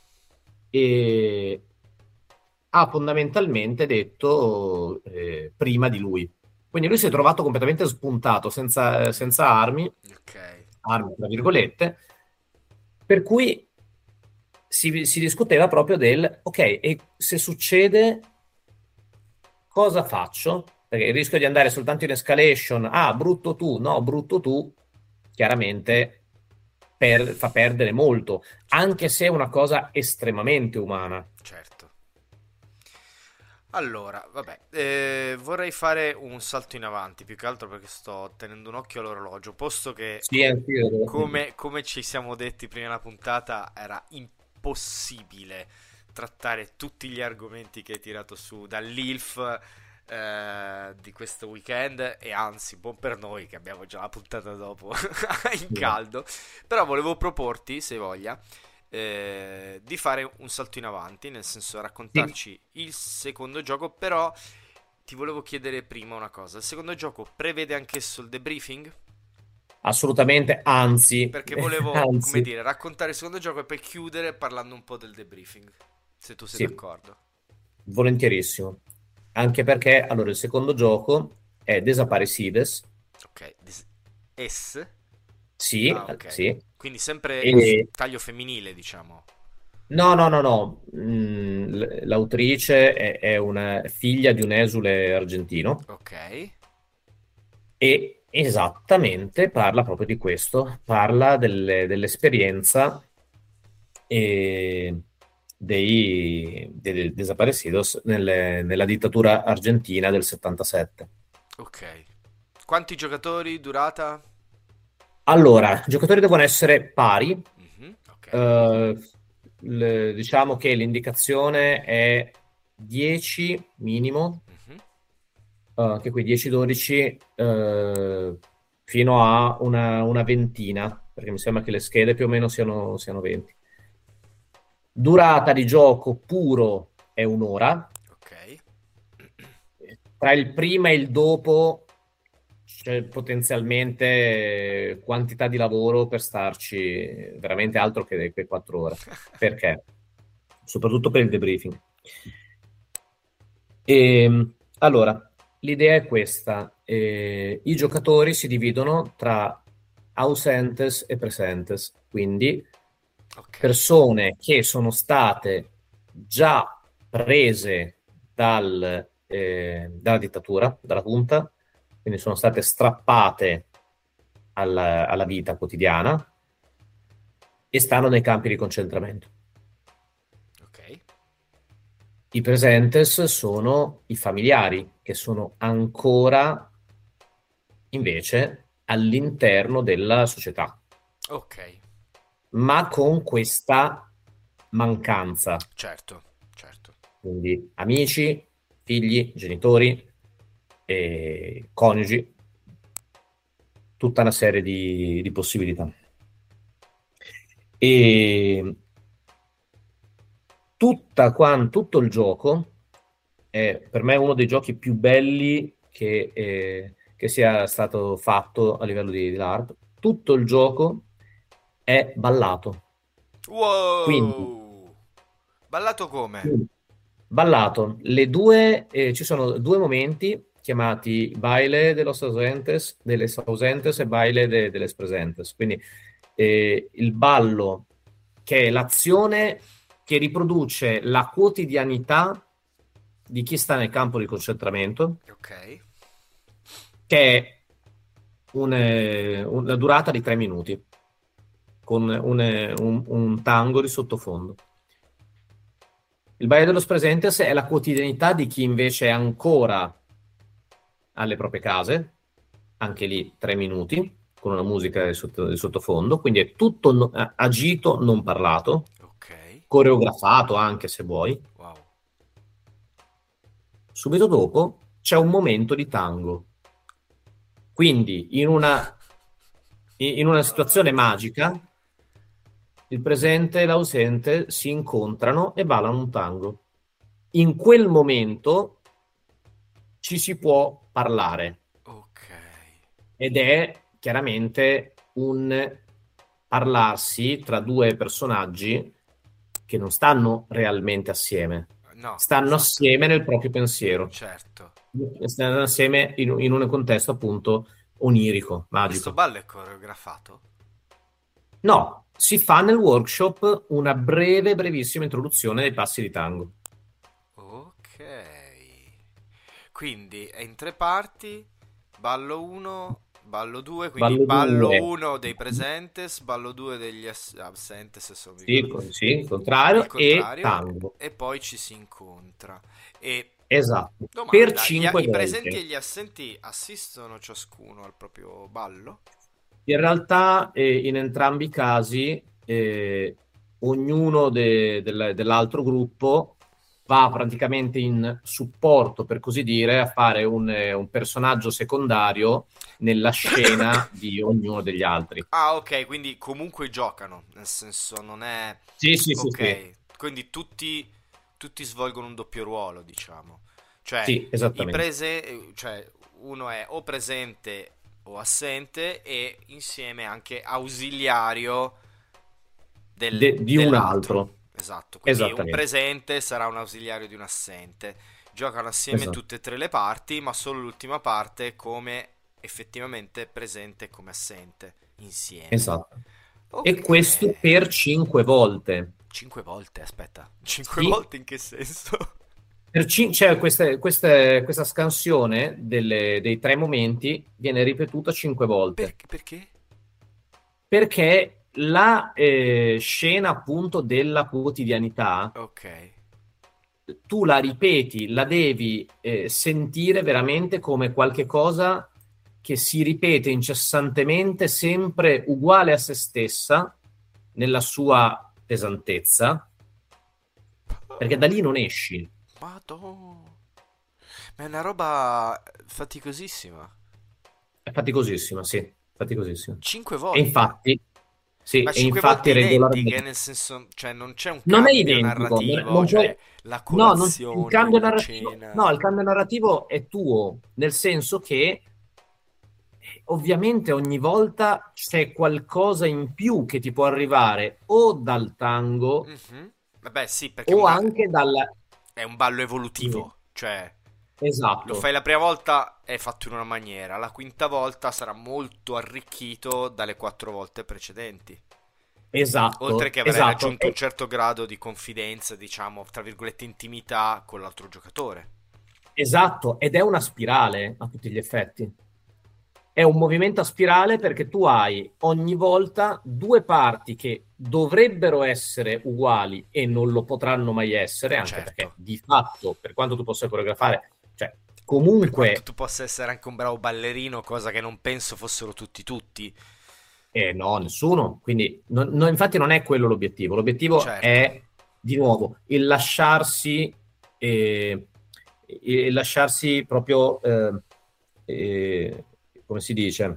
S3: eh, ha fondamentalmente detto prima di lui. Quindi lui si è trovato completamente spuntato, senza armi,
S2: Ok.
S3: armi tra virgolette, per cui si discuteva proprio del, ok, e se succede, cosa faccio? Perché il rischio di andare soltanto in escalation, ah, brutto tu, no, brutto tu, chiaramente fa perdere molto,
S2: Certo,
S3: anche se è una cosa estremamente umana.
S2: certo. Allora, vabbè, vorrei fare un salto in avanti, più che altro perché sto tenendo un occhio all'orologio, posto che,
S3: Sì, anch'io.
S2: come ci siamo detti prima della puntata, era impossibile trattare tutti gli argomenti che hai tirato su dall'ILF di questo weekend, e anzi, buon per noi che abbiamo già la puntata dopo in caldo. Però volevo proporti, se hai voglia, di fare un salto in avanti, nel senso
S3: Sì,
S2: raccontarci il secondo gioco, però ti volevo chiedere prima una cosa. Il secondo gioco prevede anch'esso il debriefing?
S3: assolutamente, anzi,
S2: Perché volevo, come
S3: anzi,
S2: dire, raccontare il secondo gioco e poi chiudere parlando un po' del debriefing, se tu sei
S3: sì,
S2: d'accordo.
S3: volentierissimo. Anche perché, allora, il secondo gioco è Desaparecides,
S2: Ok, S?
S3: sì,
S2: Ah, ok.
S3: sì,
S2: Quindi sempre
S3: e
S2: taglio femminile, diciamo.
S3: no, no, no, no. L'autrice è una figlia di un esule argentino
S2: Ok,
S3: e esattamente parla proprio di questo, parla dell'esperienza dei desaparecidos nella dittatura argentina del 77.
S2: ok. Quanti giocatori, durata?
S3: Allora, i giocatori devono essere pari.
S2: Mhm, ok.
S3: eh, diciamo che l'indicazione è 10 minimo,
S2: Mhm.
S3: che qui 10-12 fino a una ventina, perché mi sembra che le schede più o meno siano 20. Durata di gioco puro è un'ora.
S2: Ok.
S3: Tra il prima e il dopo c'è potenzialmente quantità di lavoro per starci veramente altro che 4 ore. Perché? Soprattutto per il debriefing. Allora, l'idea è questa. I giocatori si dividono tra ausentes e presentes, quindi
S2: Ok.
S3: persone che sono state già prese dalla dittatura, dalla junta, quindi sono state strappate alla vita quotidiana e stanno nei campi di concentramento.
S2: Ok.
S3: I presentes sono i familiari che sono ancora invece all'interno della società,
S2: Ok.
S3: ma con questa mancanza.
S2: Certo, certo.
S3: Quindi amici, figli, genitori, coniugi, tutta una serie di possibilità. E tutto il gioco è per me uno dei giochi più belli che sia stato fatto a livello di LARP. Tutto il gioco è ballato. Quindi,
S2: Wow! Ballato come?
S3: ballato. Ci sono due momenti chiamati baile de los ausentes, de les ausentes e baile de les presentes. Quindi il ballo, che è l'azione che riproduce la quotidianità di chi sta nel campo di concentramento,
S2: Ok.
S3: che è una durata di 3 minuti, con un tango di sottofondo. Il Baile dello Presentes è la quotidianità di chi invece è ancora alle proprie case, anche lì 3 minuti, con una musica di sottofondo, quindi è tutto agito, non parlato.
S2: Ok.
S3: coreografato anche se vuoi.
S2: Wow.
S3: Subito dopo c'è un momento di tango. Quindi in una situazione magica, il presente e l'ausente si incontrano e ballano un tango. In quel momento ci si può parlare
S2: Ok.
S3: ed è chiaramente un parlarsi tra due personaggi che non stanno realmente assieme,
S2: No,
S3: stanno
S2: esatto.
S3: assieme nel proprio pensiero,
S2: Certo.
S3: stanno assieme in un contesto appunto onirico,
S2: Questo
S3: magico.
S2: ballo è coreografato?
S3: No, si fa nel workshop una brevissima introduzione dei passi di tango.
S2: Ok. Quindi è in tre parti, ballo 1, ballo 2, quindi
S3: Ballo
S2: ballo
S3: 2,
S2: 1 dei presentes, ballo 2 degli absentes, se non mi
S3: sì,
S2: ricordo.
S3: sì, il
S2: Il
S3: contrario, e
S2: contrario,
S3: tango.
S2: e poi ci si incontra. E
S3: Esatto, per
S2: domanda,
S3: 5
S2: i presenti e
S3: volte.
S2: gli assenti assistono ciascuno al proprio ballo?
S3: In realtà, in entrambi i casi, ognuno dell'altro gruppo va praticamente in supporto, per così dire, a fare un personaggio secondario nella scena di ognuno degli altri.
S2: Ah, ok, quindi comunque giocano, nel senso non è...
S3: Sì, sì, sì, sì,
S2: Ok, quindi tutti svolgono un doppio ruolo, diciamo. Cioè,
S3: sì, esattamente.
S2: cioè, uno è o presente o assente e insieme anche ausiliario
S3: Di un
S2: dell'altro.
S3: altro,
S2: Esatto, quindi un
S3: esattamente,
S2: presente sarà un ausiliario di un assente. Giocano assieme
S3: esatto,
S2: tutte e tre le parti, ma solo l'ultima parte come effettivamente presente e come assente insieme.
S3: esatto. E
S2: Ok.
S3: questo per 5 volte.
S2: 5 volte, aspetta. 5 volte
S3: Sì,
S2: in che senso?
S3: c'è questa scansione dei 3 momenti viene ripetuta 5 volte
S2: Perché?
S3: perché la scena appunto della quotidianità
S2: Ok.
S3: tu la ripeti, la devi sentire veramente come qualche cosa che si ripete incessantemente, sempre uguale a se stessa nella sua pesantezza, perché da lì non esci.
S2: Madonna. Ma è una roba faticosissima.
S3: È faticosissima, sì, faticosissima.
S2: Cinque
S3: E
S2: volte.
S3: infatti, sì,
S2: Ma
S3: e
S2: 5 volte
S3: infatti
S2: identiche,
S3: regolarmente
S2: nel senso, cioè non c'è un
S3: non è
S2: cambio
S3: identico,
S2: narrativo,
S3: non
S2: cioè
S3: puoi,
S2: la
S3: no, il
S2: colazione,
S3: cambio
S2: la
S3: narrativo, no,
S2: cena.
S3: il cambio narrativo è tuo, nel senso che ovviamente ogni volta c'è qualcosa in più che ti può arrivare o dal tango
S2: Mhm. Vabbè, sì, perché
S3: o anche dal...
S2: è un ballo evolutivo, cioè lo fai
S3: Esatto,
S2: la prima volta è fatto in una maniera, la quinta volta sarà molto arricchito dalle 4 volte precedenti. Oltre
S3: esatto,
S2: che avrai
S3: esatto.
S2: raggiunto un certo grado di confidenza, diciamo, tra virgolette, intimità con l'altro giocatore.
S3: Esatto, ed è una spirale a tutti gli effetti. È un movimento a spirale perché tu hai ogni volta due parti che dovrebbero essere uguali e non lo potranno mai essere, anche perché
S2: Certo.
S3: di fatto, per quanto tu possa coreografare, cioè
S2: Per quanto
S3: comunque,
S2: tu possa essere anche un bravo ballerino, cosa che non penso fossero tutti.
S3: no, nessuno. Quindi, infatti non è quello l'obiettivo. L'obiettivo
S2: Certo.
S3: è, di nuovo, eh, il lasciarsi proprio, eh, come si dice,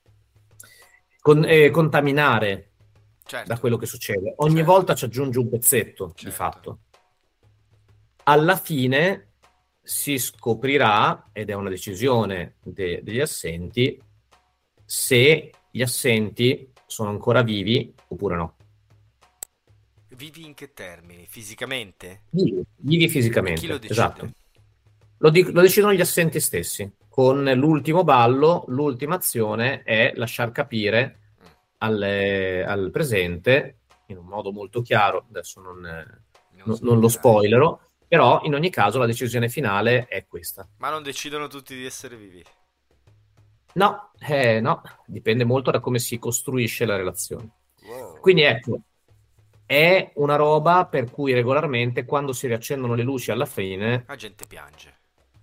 S3: contaminare da
S2: Certo.
S3: quello che succede. Ogni
S2: Certo.
S3: volta ci aggiunge un pezzetto, di
S2: Certo.
S3: fatto. Alla fine si scoprirà, ed è una decisione degli assenti, se gli assenti sono ancora vivi oppure no.
S2: Vivi in che termini? Fisicamente?
S3: Vivi
S2: E chi lo
S3: fisicamente,
S2: decide?
S3: esatto. Lo decidono gli assenti stessi. Con l'ultimo ballo, l'ultima azione è lasciar capire
S2: Mm.
S3: al presente, in un modo molto chiaro, adesso
S2: Non
S3: non lo
S2: spoilerare.
S3: spoilerò, però in ogni caso la decisione finale è questa.
S2: Ma non decidono tutti di essere vivi.
S3: No, no, dipende molto da come si costruisce la relazione.
S2: Wow.
S3: Quindi ecco, è una roba per cui regolarmente quando si riaccendono le luci alla fine,
S2: La gente piange.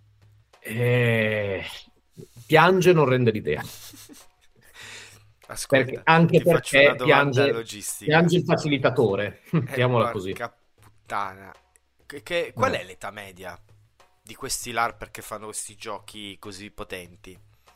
S3: eh, piange non rende l'idea.
S2: Ascolta,
S3: Anche
S2: ti faccio una
S3: perché
S2: domanda
S3: piange
S2: logistica.
S3: il facilitatore, chiamiamola così.
S2: Porca puttana. Qual è l'età media di questi LARP che fanno questi giochi così potenti?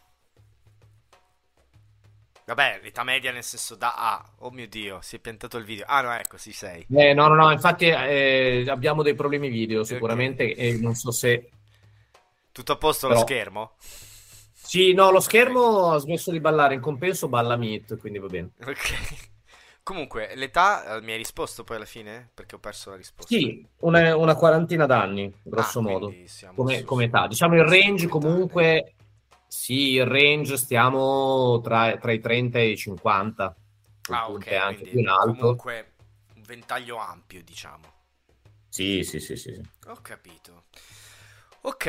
S2: Vabbè, l'età media nel senso da A. Oh mio Dio, si è piantato il video. Ah no, ecco, ci sei.
S3: No, no, no, infatti abbiamo dei problemi video
S2: Ok.
S3: sicuramente e non so se...
S2: Tutto a posto lo
S3: Però...
S2: schermo?
S3: Sì, no, lo
S2: Ok.
S3: schermo ha smesso di ballare, in compenso balla Meet, quindi va bene.
S2: Ok. Comunque, l'età mi hai risposto poi alla fine? Perché ho perso la risposta.
S3: Sì, una quarantina d'anni,
S2: Ah,
S3: grosso modo,
S2: quindi siamo
S3: come età. Diciamo il
S2: siamo
S3: range
S2: coetanei.
S3: comunque, sì, il range stiamo tra i 30 e i 50, con
S2: Ah,
S3: punte
S2: ok,
S3: anche più
S2: quindi
S3: in alto.
S2: comunque un ventaglio ampio, diciamo.
S3: Sì, sì, sì, sì, sì.
S2: Ho capito. Ok,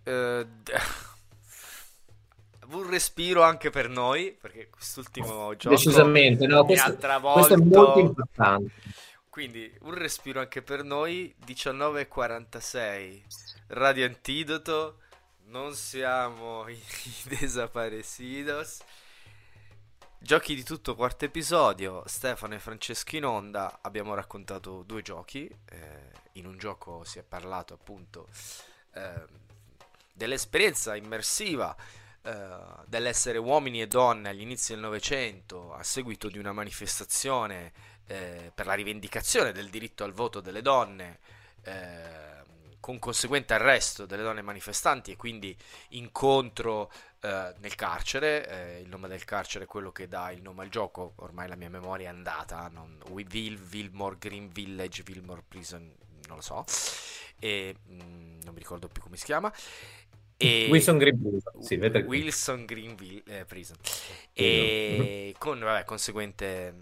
S2: un respiro anche per noi, perché quest'ultimo gioco
S3: Decisamente, no,
S2: mi ha
S3: questo è molto
S2: travolto.
S3: importante.
S2: Quindi un respiro anche per noi, 19:46, Radio Antidoto, non siamo i desaparecidos. Giochi di tutto, quarto episodio. Stefano e Francesco in onda. Abbiamo raccontato due giochi. In un gioco si è parlato appunto eh, dell'esperienza immersiva dell'essere uomini e donne agli inizi del Novecento a seguito di una manifestazione per la rivendicazione del diritto al voto delle donne. Con conseguente arresto delle donne manifestanti e quindi incontro nel carcere. Il nome del carcere è quello che dà il nome al gioco. Ormai la mia memoria è andata. Wilmore Green Village, Wilmore Prison, non lo so. E non mi ricordo più come si chiama. E
S3: Wilson Greenwood, sì, vedete qui.
S2: Wilson Greenville Prison.
S3: Esatto. Mhm.
S2: E con vabbè, conseguente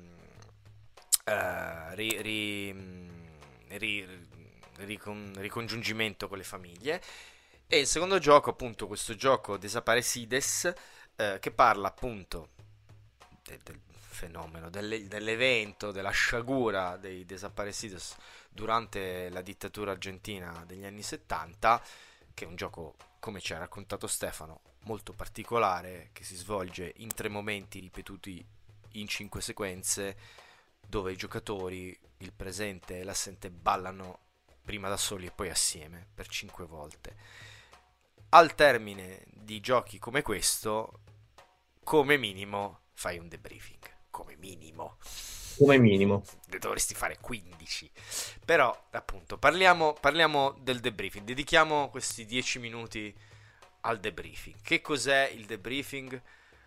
S2: ricongiungimento con le famiglie. E il secondo gioco, appunto, questo gioco Desaparecides, che parla appunto del fenomeno, dell'evento, della sciagura dei Desaparecidos durante la dittatura argentina degli anni 70, che è un gioco, come ci ha raccontato Stefano, molto particolare, che si svolge in tre momenti ripetuti in cinque sequenze, dove i giocatori, il presente e l'assente, ballano prima da soli e poi assieme per 5 volte. Al termine di giochi come questo, come minimo fai un debriefing. Come minimo.
S3: Come minimo.
S2: Ne dovresti fare 15. Però, appunto, parliamo del debriefing. Dedichiamo questi 10 minuti al debriefing. Che cos'è il debriefing?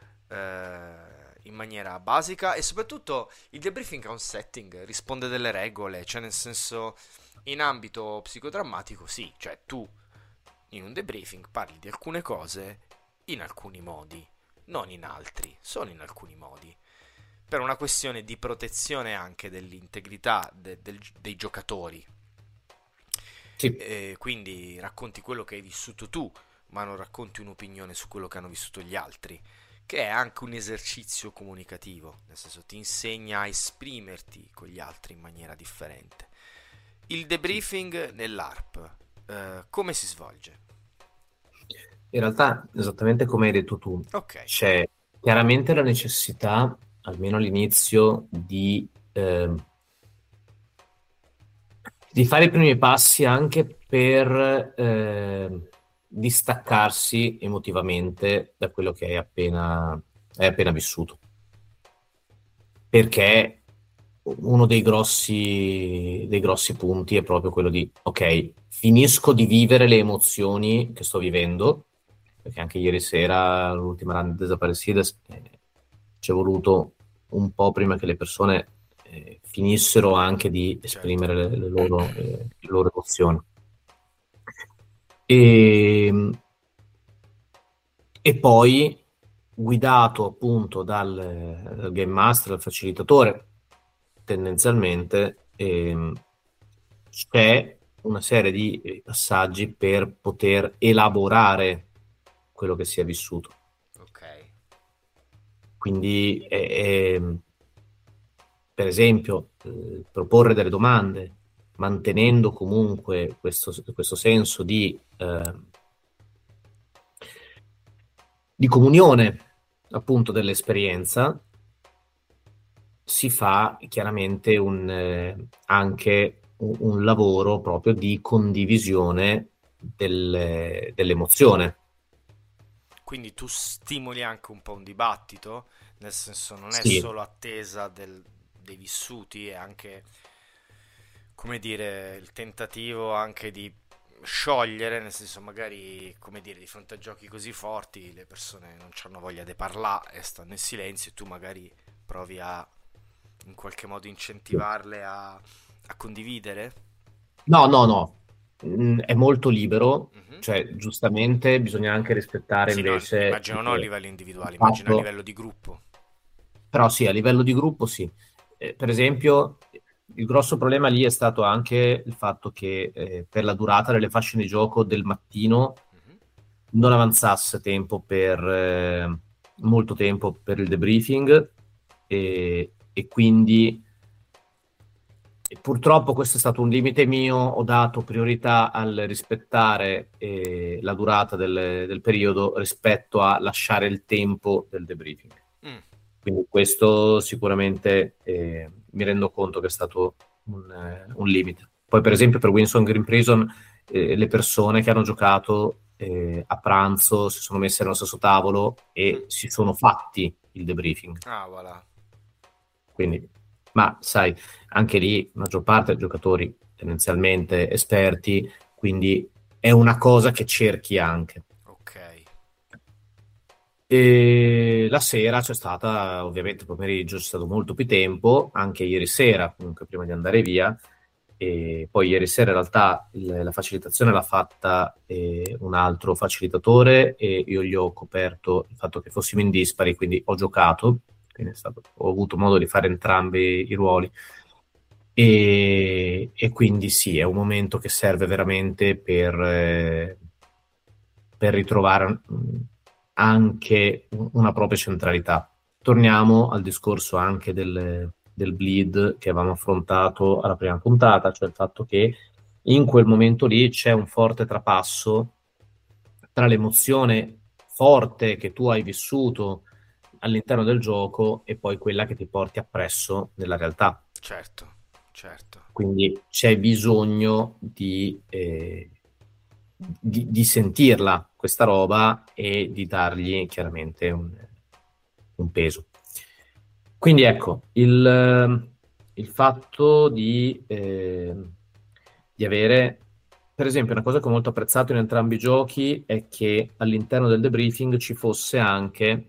S2: In maniera basica, e soprattutto il debriefing ha un setting, risponde delle regole, cioè nel senso, in ambito psicodrammatico sì, cioè tu in un debriefing parli di alcune cose in alcuni modi, non in altri, solo in alcuni modi, per una questione di protezione anche dell'integrità dei giocatori.
S3: Sì.
S2: Quindi racconti quello che hai vissuto tu, ma non racconti un'opinione su quello che hanno vissuto gli altri, che è anche un esercizio comunicativo, nel senso ti insegna a esprimerti con gli altri in maniera differente. Il
S3: Sì.
S2: debriefing nell'ARP, come si svolge?
S3: In realtà, esattamente come hai detto tu,
S2: Ok,
S3: c'è chiaramente la necessità, almeno all'inizio, di fare i primi passi anche per distaccarsi emotivamente da quello che hai appena vissuto. Perché uno dei grossi punti è proprio quello di, ok, finisco di vivere le emozioni che sto vivendo, perché anche ieri sera, l'ultima run di Desaparecidas, ci è voluto un po' prima che le persone finissero anche di
S2: certo.
S3: esprimere le loro emozioni. E, e poi, guidato appunto dal game master, dal facilitatore, tendenzialmente c'è una serie di passaggi per poter elaborare quello che si è vissuto.
S2: Ok,
S3: Quindi, per esempio, proporre delle domande, mantenendo comunque questo senso di comunione, appunto, dell'esperienza, si fa chiaramente anche un lavoro proprio di condivisione dell'emozione.
S2: Quindi tu stimoli anche un po' un dibattito, nel senso non è
S3: Sì.
S2: solo attesa dei vissuti, è anche, come dire, il tentativo anche di sciogliere, nel senso magari, come dire, di fronte a giochi così forti le persone non hanno voglia di parlare e stanno in silenzio e tu magari provi a in qualche modo incentivarle a condividere.
S3: No, no, no. È molto libero,
S2: Mhm.
S3: cioè giustamente bisogna anche rispettare
S2: Sì, no,
S3: invece
S2: immagino non a livello individuale,
S3: il
S2: immagino a
S3: fatto.
S2: livello di gruppo.
S3: Però sì, a livello di gruppo sì. Per esempio, il grosso problema lì è stato anche il fatto che per la durata delle fasce di gioco del mattino
S2: Mhm.
S3: non avanzasse molto tempo per il debriefing e quindi purtroppo questo è stato un limite mio, ho dato priorità al rispettare la durata del periodo rispetto a lasciare il tempo del debriefing.
S2: Mm.
S3: Quindi questo sicuramente mi rendo conto che è stato un limite. Poi per esempio per Winston Green Prison le persone che hanno giocato a pranzo si sono messe nello stesso tavolo
S2: Mm.
S3: e si sono fatti il debriefing.
S2: Ah, voilà.
S3: Quindi, ma sai, anche lì la maggior parte dei giocatori tendenzialmente esperti, quindi è una cosa che cerchi anche.
S2: Ok.
S3: E la sera c'è stata, ovviamente il pomeriggio c'è stato molto più tempo, anche ieri sera, comunque prima di andare via, e poi ieri sera in realtà la facilitazione l'ha fatta un altro facilitatore e io gli ho coperto il fatto che fossimo in dispari, quindi ho giocato, quindi ho avuto modo di fare entrambi i ruoli. E quindi sì, è un momento che serve veramente per ritrovare anche una propria centralità. Torniamo al discorso anche del bleed che avevamo affrontato alla prima puntata, cioè il fatto che in quel momento lì c'è un forte trapasso tra l'emozione forte che tu hai vissuto all'interno del gioco e poi quella che ti porti appresso nella realtà.
S2: Certo, certo.
S3: Quindi c'è bisogno di sentirla questa roba e di dargli chiaramente un peso. Quindi ecco, il fatto di avere, per esempio, una cosa che ho molto apprezzato in entrambi i giochi è che all'interno del debriefing ci fosse anche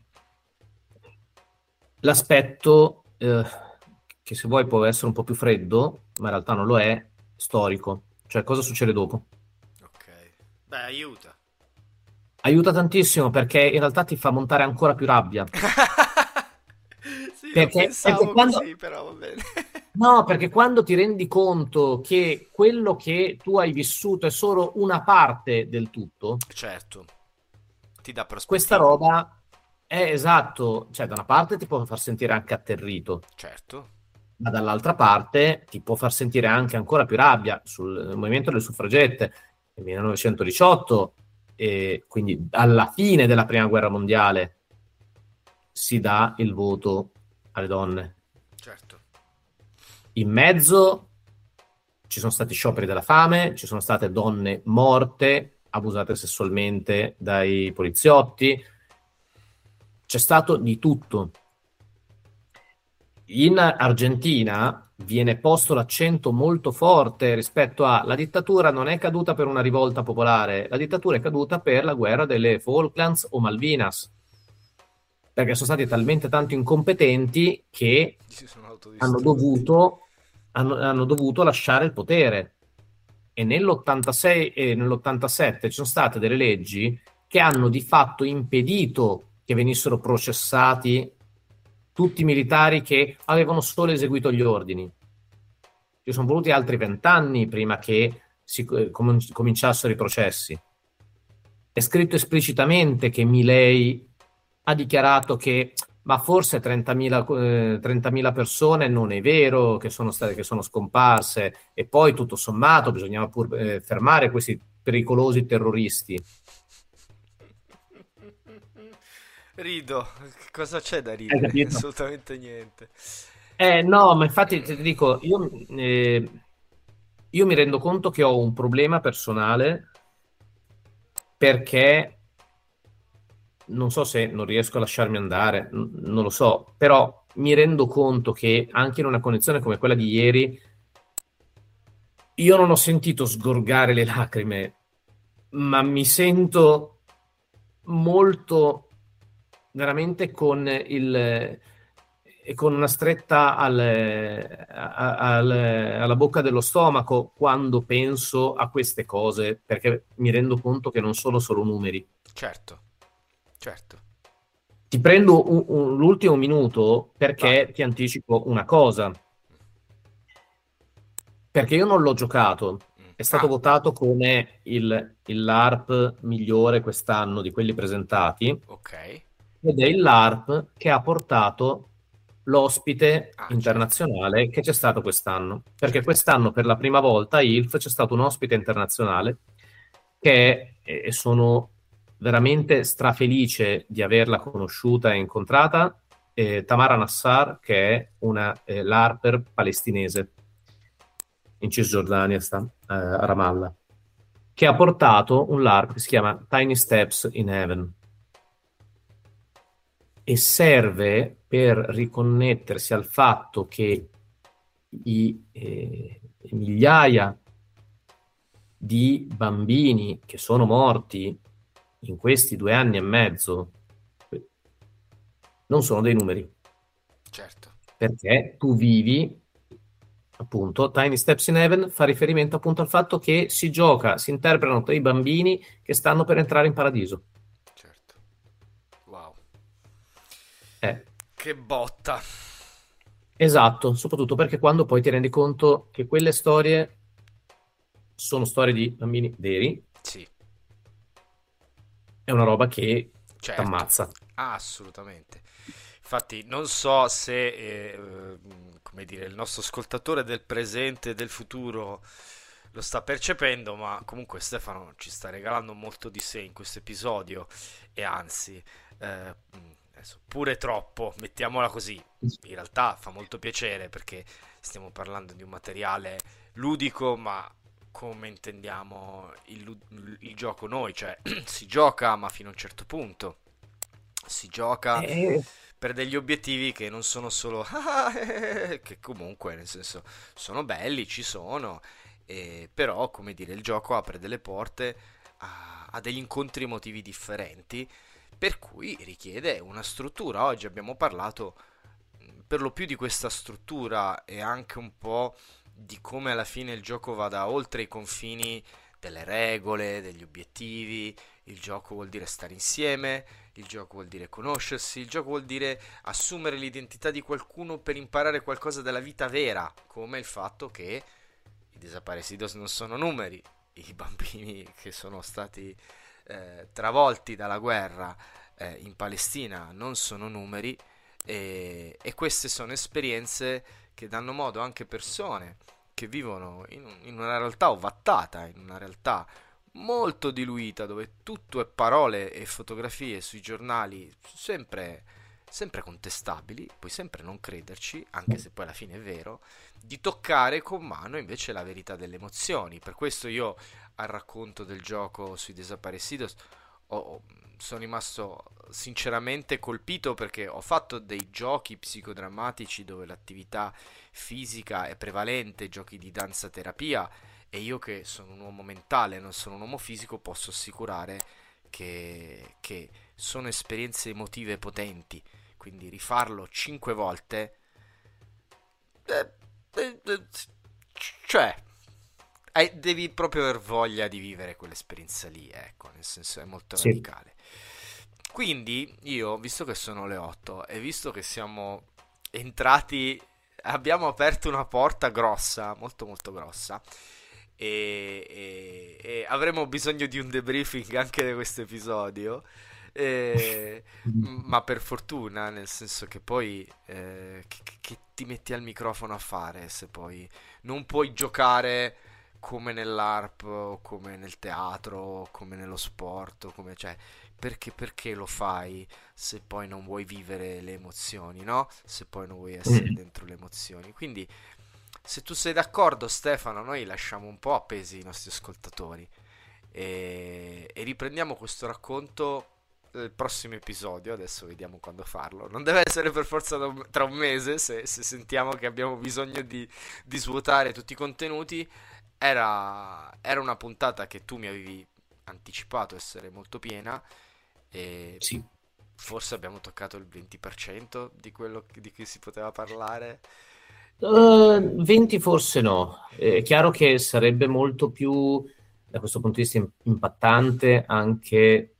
S3: l'aspetto che se vuoi può essere un po' più freddo, ma in realtà non lo è, storico. Cioè cosa succede dopo?
S2: Ok. Beh, aiuta.
S3: Aiuta tantissimo perché in realtà ti fa montare ancora più rabbia.
S2: Sì, non
S3: Perché
S2: pensavo
S3: quando,
S2: così, però va bene.
S3: no, perché quando ti rendi conto che quello che tu hai vissuto è solo una parte del tutto,
S2: Certo, ti dà
S3: questa
S2: prospettiva.
S3: roba è esatto, cioè da una parte ti può far sentire anche atterrito,
S2: Certo.
S3: ma dall'altra parte ti può far sentire anche ancora più rabbia sul movimento delle suffragette nel 1918 e quindi alla fine della prima guerra mondiale si dà il voto alle donne.
S2: Certo.
S3: In mezzo ci sono stati scioperi della fame, ci sono state donne morte, abusate sessualmente dai poliziotti, c'è stato di tutto. In Argentina viene posto l'accento molto forte rispetto a la dittatura non è caduta per una rivolta popolare, la dittatura è caduta per la guerra delle Falklands o Malvinas, perché sono stati talmente tanto incompetenti che
S2: Si sono
S3: hanno
S2: autodistrutti.
S3: dovuto, hanno dovuto lasciare il potere. E nell'86 e nell'87 ci sono state delle leggi che hanno di fatto impedito che venissero processati tutti i militari che avevano solo eseguito gli ordini. Ci sono voluti altri 20 anni prima che cominciassero i processi. È scritto esplicitamente che Milei ha dichiarato che ma forse 30.000 persone non è vero che sono scomparse e poi tutto sommato bisognava pur fermare questi pericolosi terroristi.
S2: Rido. Cosa c'è da
S3: Hai
S2: ridere?
S3: capito?
S2: Assolutamente niente.
S3: No, ma infatti ti dico, io io mi rendo conto che ho un problema personale perché non so se non riesco a lasciarmi andare, non lo so, però mi rendo conto che anche in una condizione come quella di ieri io non ho sentito sgorgare le lacrime, ma mi sento molto veramente con una stretta alla bocca dello stomaco quando penso a queste cose, perché mi rendo conto che non sono solo numeri.
S2: Certo, certo.
S3: Ti prendo l'ultimo minuto
S2: Vai.
S3: perché ti anticipo una cosa, perché io non l'ho giocato. È stato
S2: Ah,
S3: votato come il LARP migliore quest'anno di quelli presentati.
S2: ok.
S3: Ed è il LARP che ha portato l'ospite
S2: Ah, certo,
S3: internazionale che c'è stato quest'anno. Perché
S2: certo.
S3: quest'anno per la prima volta a ILF c'è stato un ospite internazionale che e sono veramente strafelice di averla conosciuta e incontrata, Tamara Nassar, che è una LARPer palestinese in Cisgiordania, sta a Ramallah, che ha portato un LARP che si chiama Tiny Steps in Heaven e serve per riconnettersi al fatto che i migliaia di bambini che sono morti in questi 2 anni e mezzo non sono dei numeri,
S2: Certo.
S3: perché tu vivi, appunto, Tiny Steps in Heaven fa riferimento appunto al fatto che si gioca, si interpretano dei bambini che stanno per entrare in paradiso.
S2: Certo. Wow.
S3: Eh,
S2: Che botta.
S3: esatto, soprattutto perché quando poi ti rendi conto che quelle storie sono storie di bambini veri,
S2: Sì,
S3: è una roba che
S2: certo.
S3: t'ammazza.
S2: Assolutamente. Infatti, non so se, come dire, il nostro ascoltatore del presente e del futuro lo sta percependo, ma comunque Stefano ci sta regalando molto di sé in questo episodio e anzi, adesso, pure troppo, mettiamola così. In realtà fa molto piacere perché stiamo parlando di un materiale ludico, ma come intendiamo il gioco noi, cioè si gioca ma fino a un certo punto. Si gioca
S3: Eh,
S2: per degli obiettivi che non sono solo che comunque nel senso sono belli, ci sono, però come dire il gioco apre delle porte a degli incontri emotivi differenti per cui richiede una struttura. Oggi abbiamo parlato per lo più di questa struttura e anche un po' di come alla fine il gioco vada oltre i confini delle regole, degli obiettivi. Il gioco vuol dire stare insieme, il gioco vuol dire conoscersi, il gioco vuol dire assumere l'identità di qualcuno per imparare qualcosa della vita vera, come il fatto che i desaparecidos non sono numeri, i bambini che sono stati travolti dalla guerra in Palestina non sono numeri e queste sono esperienze che danno modo anche persone che vivono in una realtà ovattata, in una realtà molto diluita, dove tutto è parole e fotografie sui giornali, sempre contestabili, puoi sempre non crederci, anche se poi alla fine è vero, di toccare con mano invece la verità delle emozioni. Per questo io al racconto del gioco sui Desaparecidos sono rimasto sinceramente colpito perché ho fatto dei giochi psicodrammatici dove l'attività fisica è prevalente, giochi di danza terapia e io che sono un uomo mentale, non sono un uomo fisico, posso assicurare che sono esperienze emotive potenti. Quindi rifarlo 5 volte, eh, eh, eh, cioè, devi proprio aver voglia di vivere quell'esperienza lì, ecco, nel senso è molto
S3: sì.
S2: radicale. Quindi io, visto che sono le 8 e visto che siamo entrati, abbiamo aperto una porta grossa, molto molto grossa, e avremo bisogno di un debriefing anche di questo episodio. Ma per fortuna, nel senso che poi che ti metti al microfono a fare se poi non puoi giocare come nell'ARP o come nel teatro o come nello sport o come, cioè, perché lo fai se poi non vuoi vivere le emozioni, no? Se poi non vuoi essere
S3: Mm.
S2: dentro le emozioni. Quindi se tu sei d'accordo, Stefano, noi lasciamo un po' appesi i nostri ascoltatori e riprendiamo questo racconto nel prossimo episodio. Adesso vediamo quando farlo. Non deve essere per forza tra un mese, se sentiamo che abbiamo bisogno di svuotare tutti i contenuti. Era una puntata che tu mi avevi anticipato essere molto piena e
S3: Sì.
S2: forse abbiamo toccato il 20% di quello di cui si poteva parlare.
S3: 20 forse no. È chiaro che sarebbe molto più, da questo punto di vista, impattante anche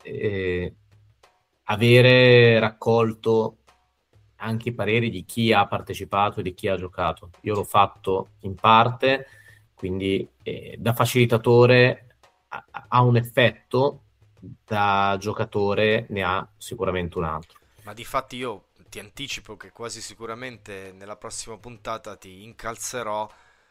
S3: avere raccolto anche i pareri di chi ha partecipato e di chi ha giocato. Io l'ho fatto in parte, quindi da facilitatore ha un effetto, da giocatore ne ha sicuramente un altro.
S2: Ma di fatti io ti anticipo che quasi sicuramente nella prossima puntata ti incalzerò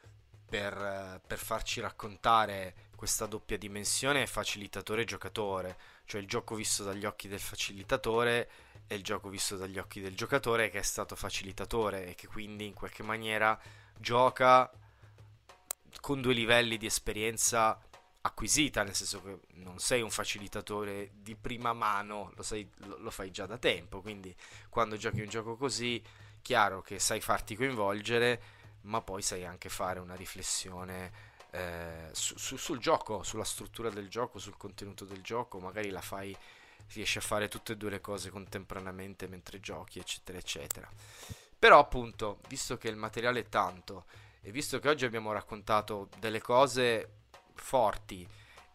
S2: per farci raccontare questa doppia dimensione facilitatore-giocatore, cioè il gioco visto dagli occhi del facilitatore e il gioco visto dagli occhi del giocatore che è stato facilitatore e che quindi in qualche maniera gioca con due livelli di esperienza acquisita, nel senso che non sei un facilitatore di prima mano, lo fai già da tempo, quindi quando giochi un gioco così, chiaro che sai farti coinvolgere, ma poi sai anche fare una riflessione sul gioco, sulla struttura del gioco, sul contenuto del gioco, magari riesci a fare tutte e due le cose contemporaneamente mentre giochi, eccetera, eccetera. Però appunto, visto che il materiale è tanto, e visto che oggi abbiamo raccontato delle cose forti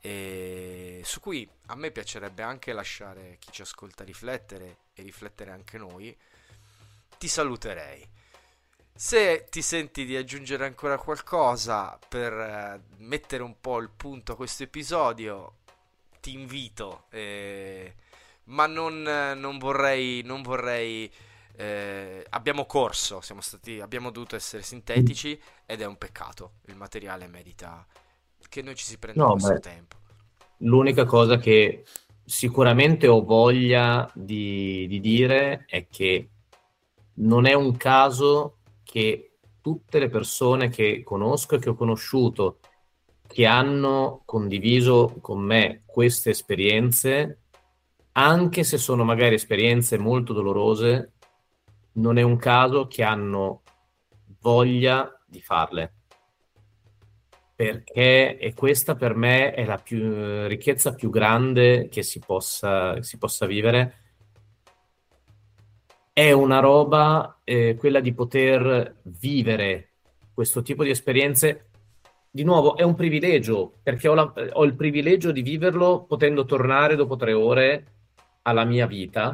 S2: e su cui a me piacerebbe anche lasciare chi ci ascolta riflettere e riflettere anche noi, ti saluterei. Se ti senti di aggiungere ancora qualcosa per mettere un po' il punto a questo episodio, ti invito, ma non vorrei abbiamo corso, abbiamo dovuto essere sintetici ed è un peccato. Il materiale merita che noi ci si prenda il
S3: No,
S2: nostro
S3: beh,
S2: tempo.
S3: l'unica cosa che sicuramente ho voglia di dire è che non è un caso che tutte le persone che conosco e che ho conosciuto che hanno condiviso con me queste esperienze, anche se sono magari esperienze molto dolorose, non è un caso che hanno voglia di farle. Perché e questa per me è la ricchezza più grande che si possa vivere. È una roba, quella di poter vivere questo tipo di esperienze. Di nuovo, è un privilegio, perché ho il privilegio di viverlo potendo tornare dopo 3 ore alla mia vita,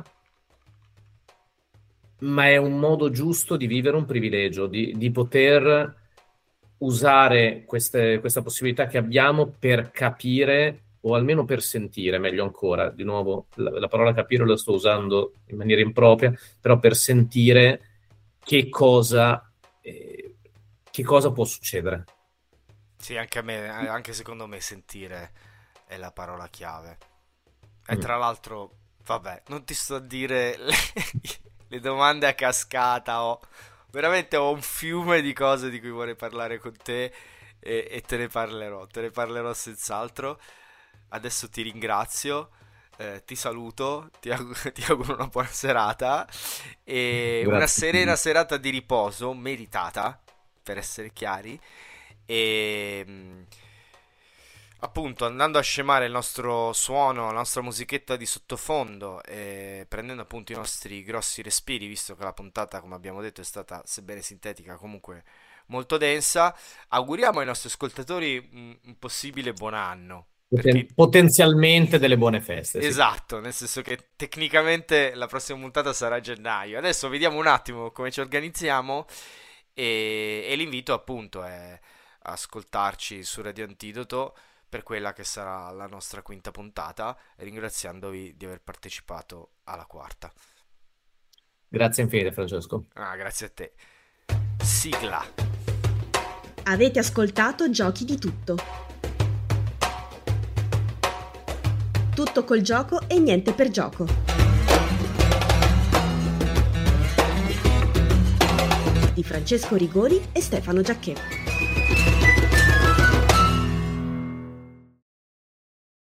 S3: ma è un modo giusto di vivere un privilegio, di poter usare questa possibilità che abbiamo per capire, o almeno per sentire, meglio ancora. Di nuovo, la parola capire la sto usando in maniera impropria, però per sentire che cosa può succedere.
S2: Sì, anche a me, anche secondo me sentire è la parola chiave. E
S3: Mm.
S2: tra l'altro, vabbè, non ti sto a dire le domande a cascata, veramente ho un fiume di cose di cui vorrei parlare con te e te ne parlerò senz'altro. Adesso ti ringrazio, ti saluto, ti auguro una buona serata e una
S3: Grazie.
S2: serena serata di riposo, meritata, per essere chiari. E appunto andando a scemare il nostro suono, la nostra musichetta di sottofondo e prendendo appunto i nostri grossi respiri, visto che la puntata, come abbiamo detto, è stata, sebbene sintetica, comunque molto densa, auguriamo ai nostri ascoltatori un possibile buon anno. Perché
S3: Potenzialmente delle buone feste, sì.
S2: esatto, nel senso che tecnicamente la prossima puntata sarà a gennaio. Adesso vediamo un attimo come ci organizziamo e l'invito appunto è ascoltarci su Radio Antidoto per quella che sarà la nostra quinta puntata, ringraziandovi di aver partecipato alla quarta.
S3: Grazie infinite, Francesco.
S2: Grazie a te. Sigla.
S1: Avete ascoltato Giochi di tutto. Tutto col gioco e niente per gioco. di Francesco Rigoni e Stefano Giacché.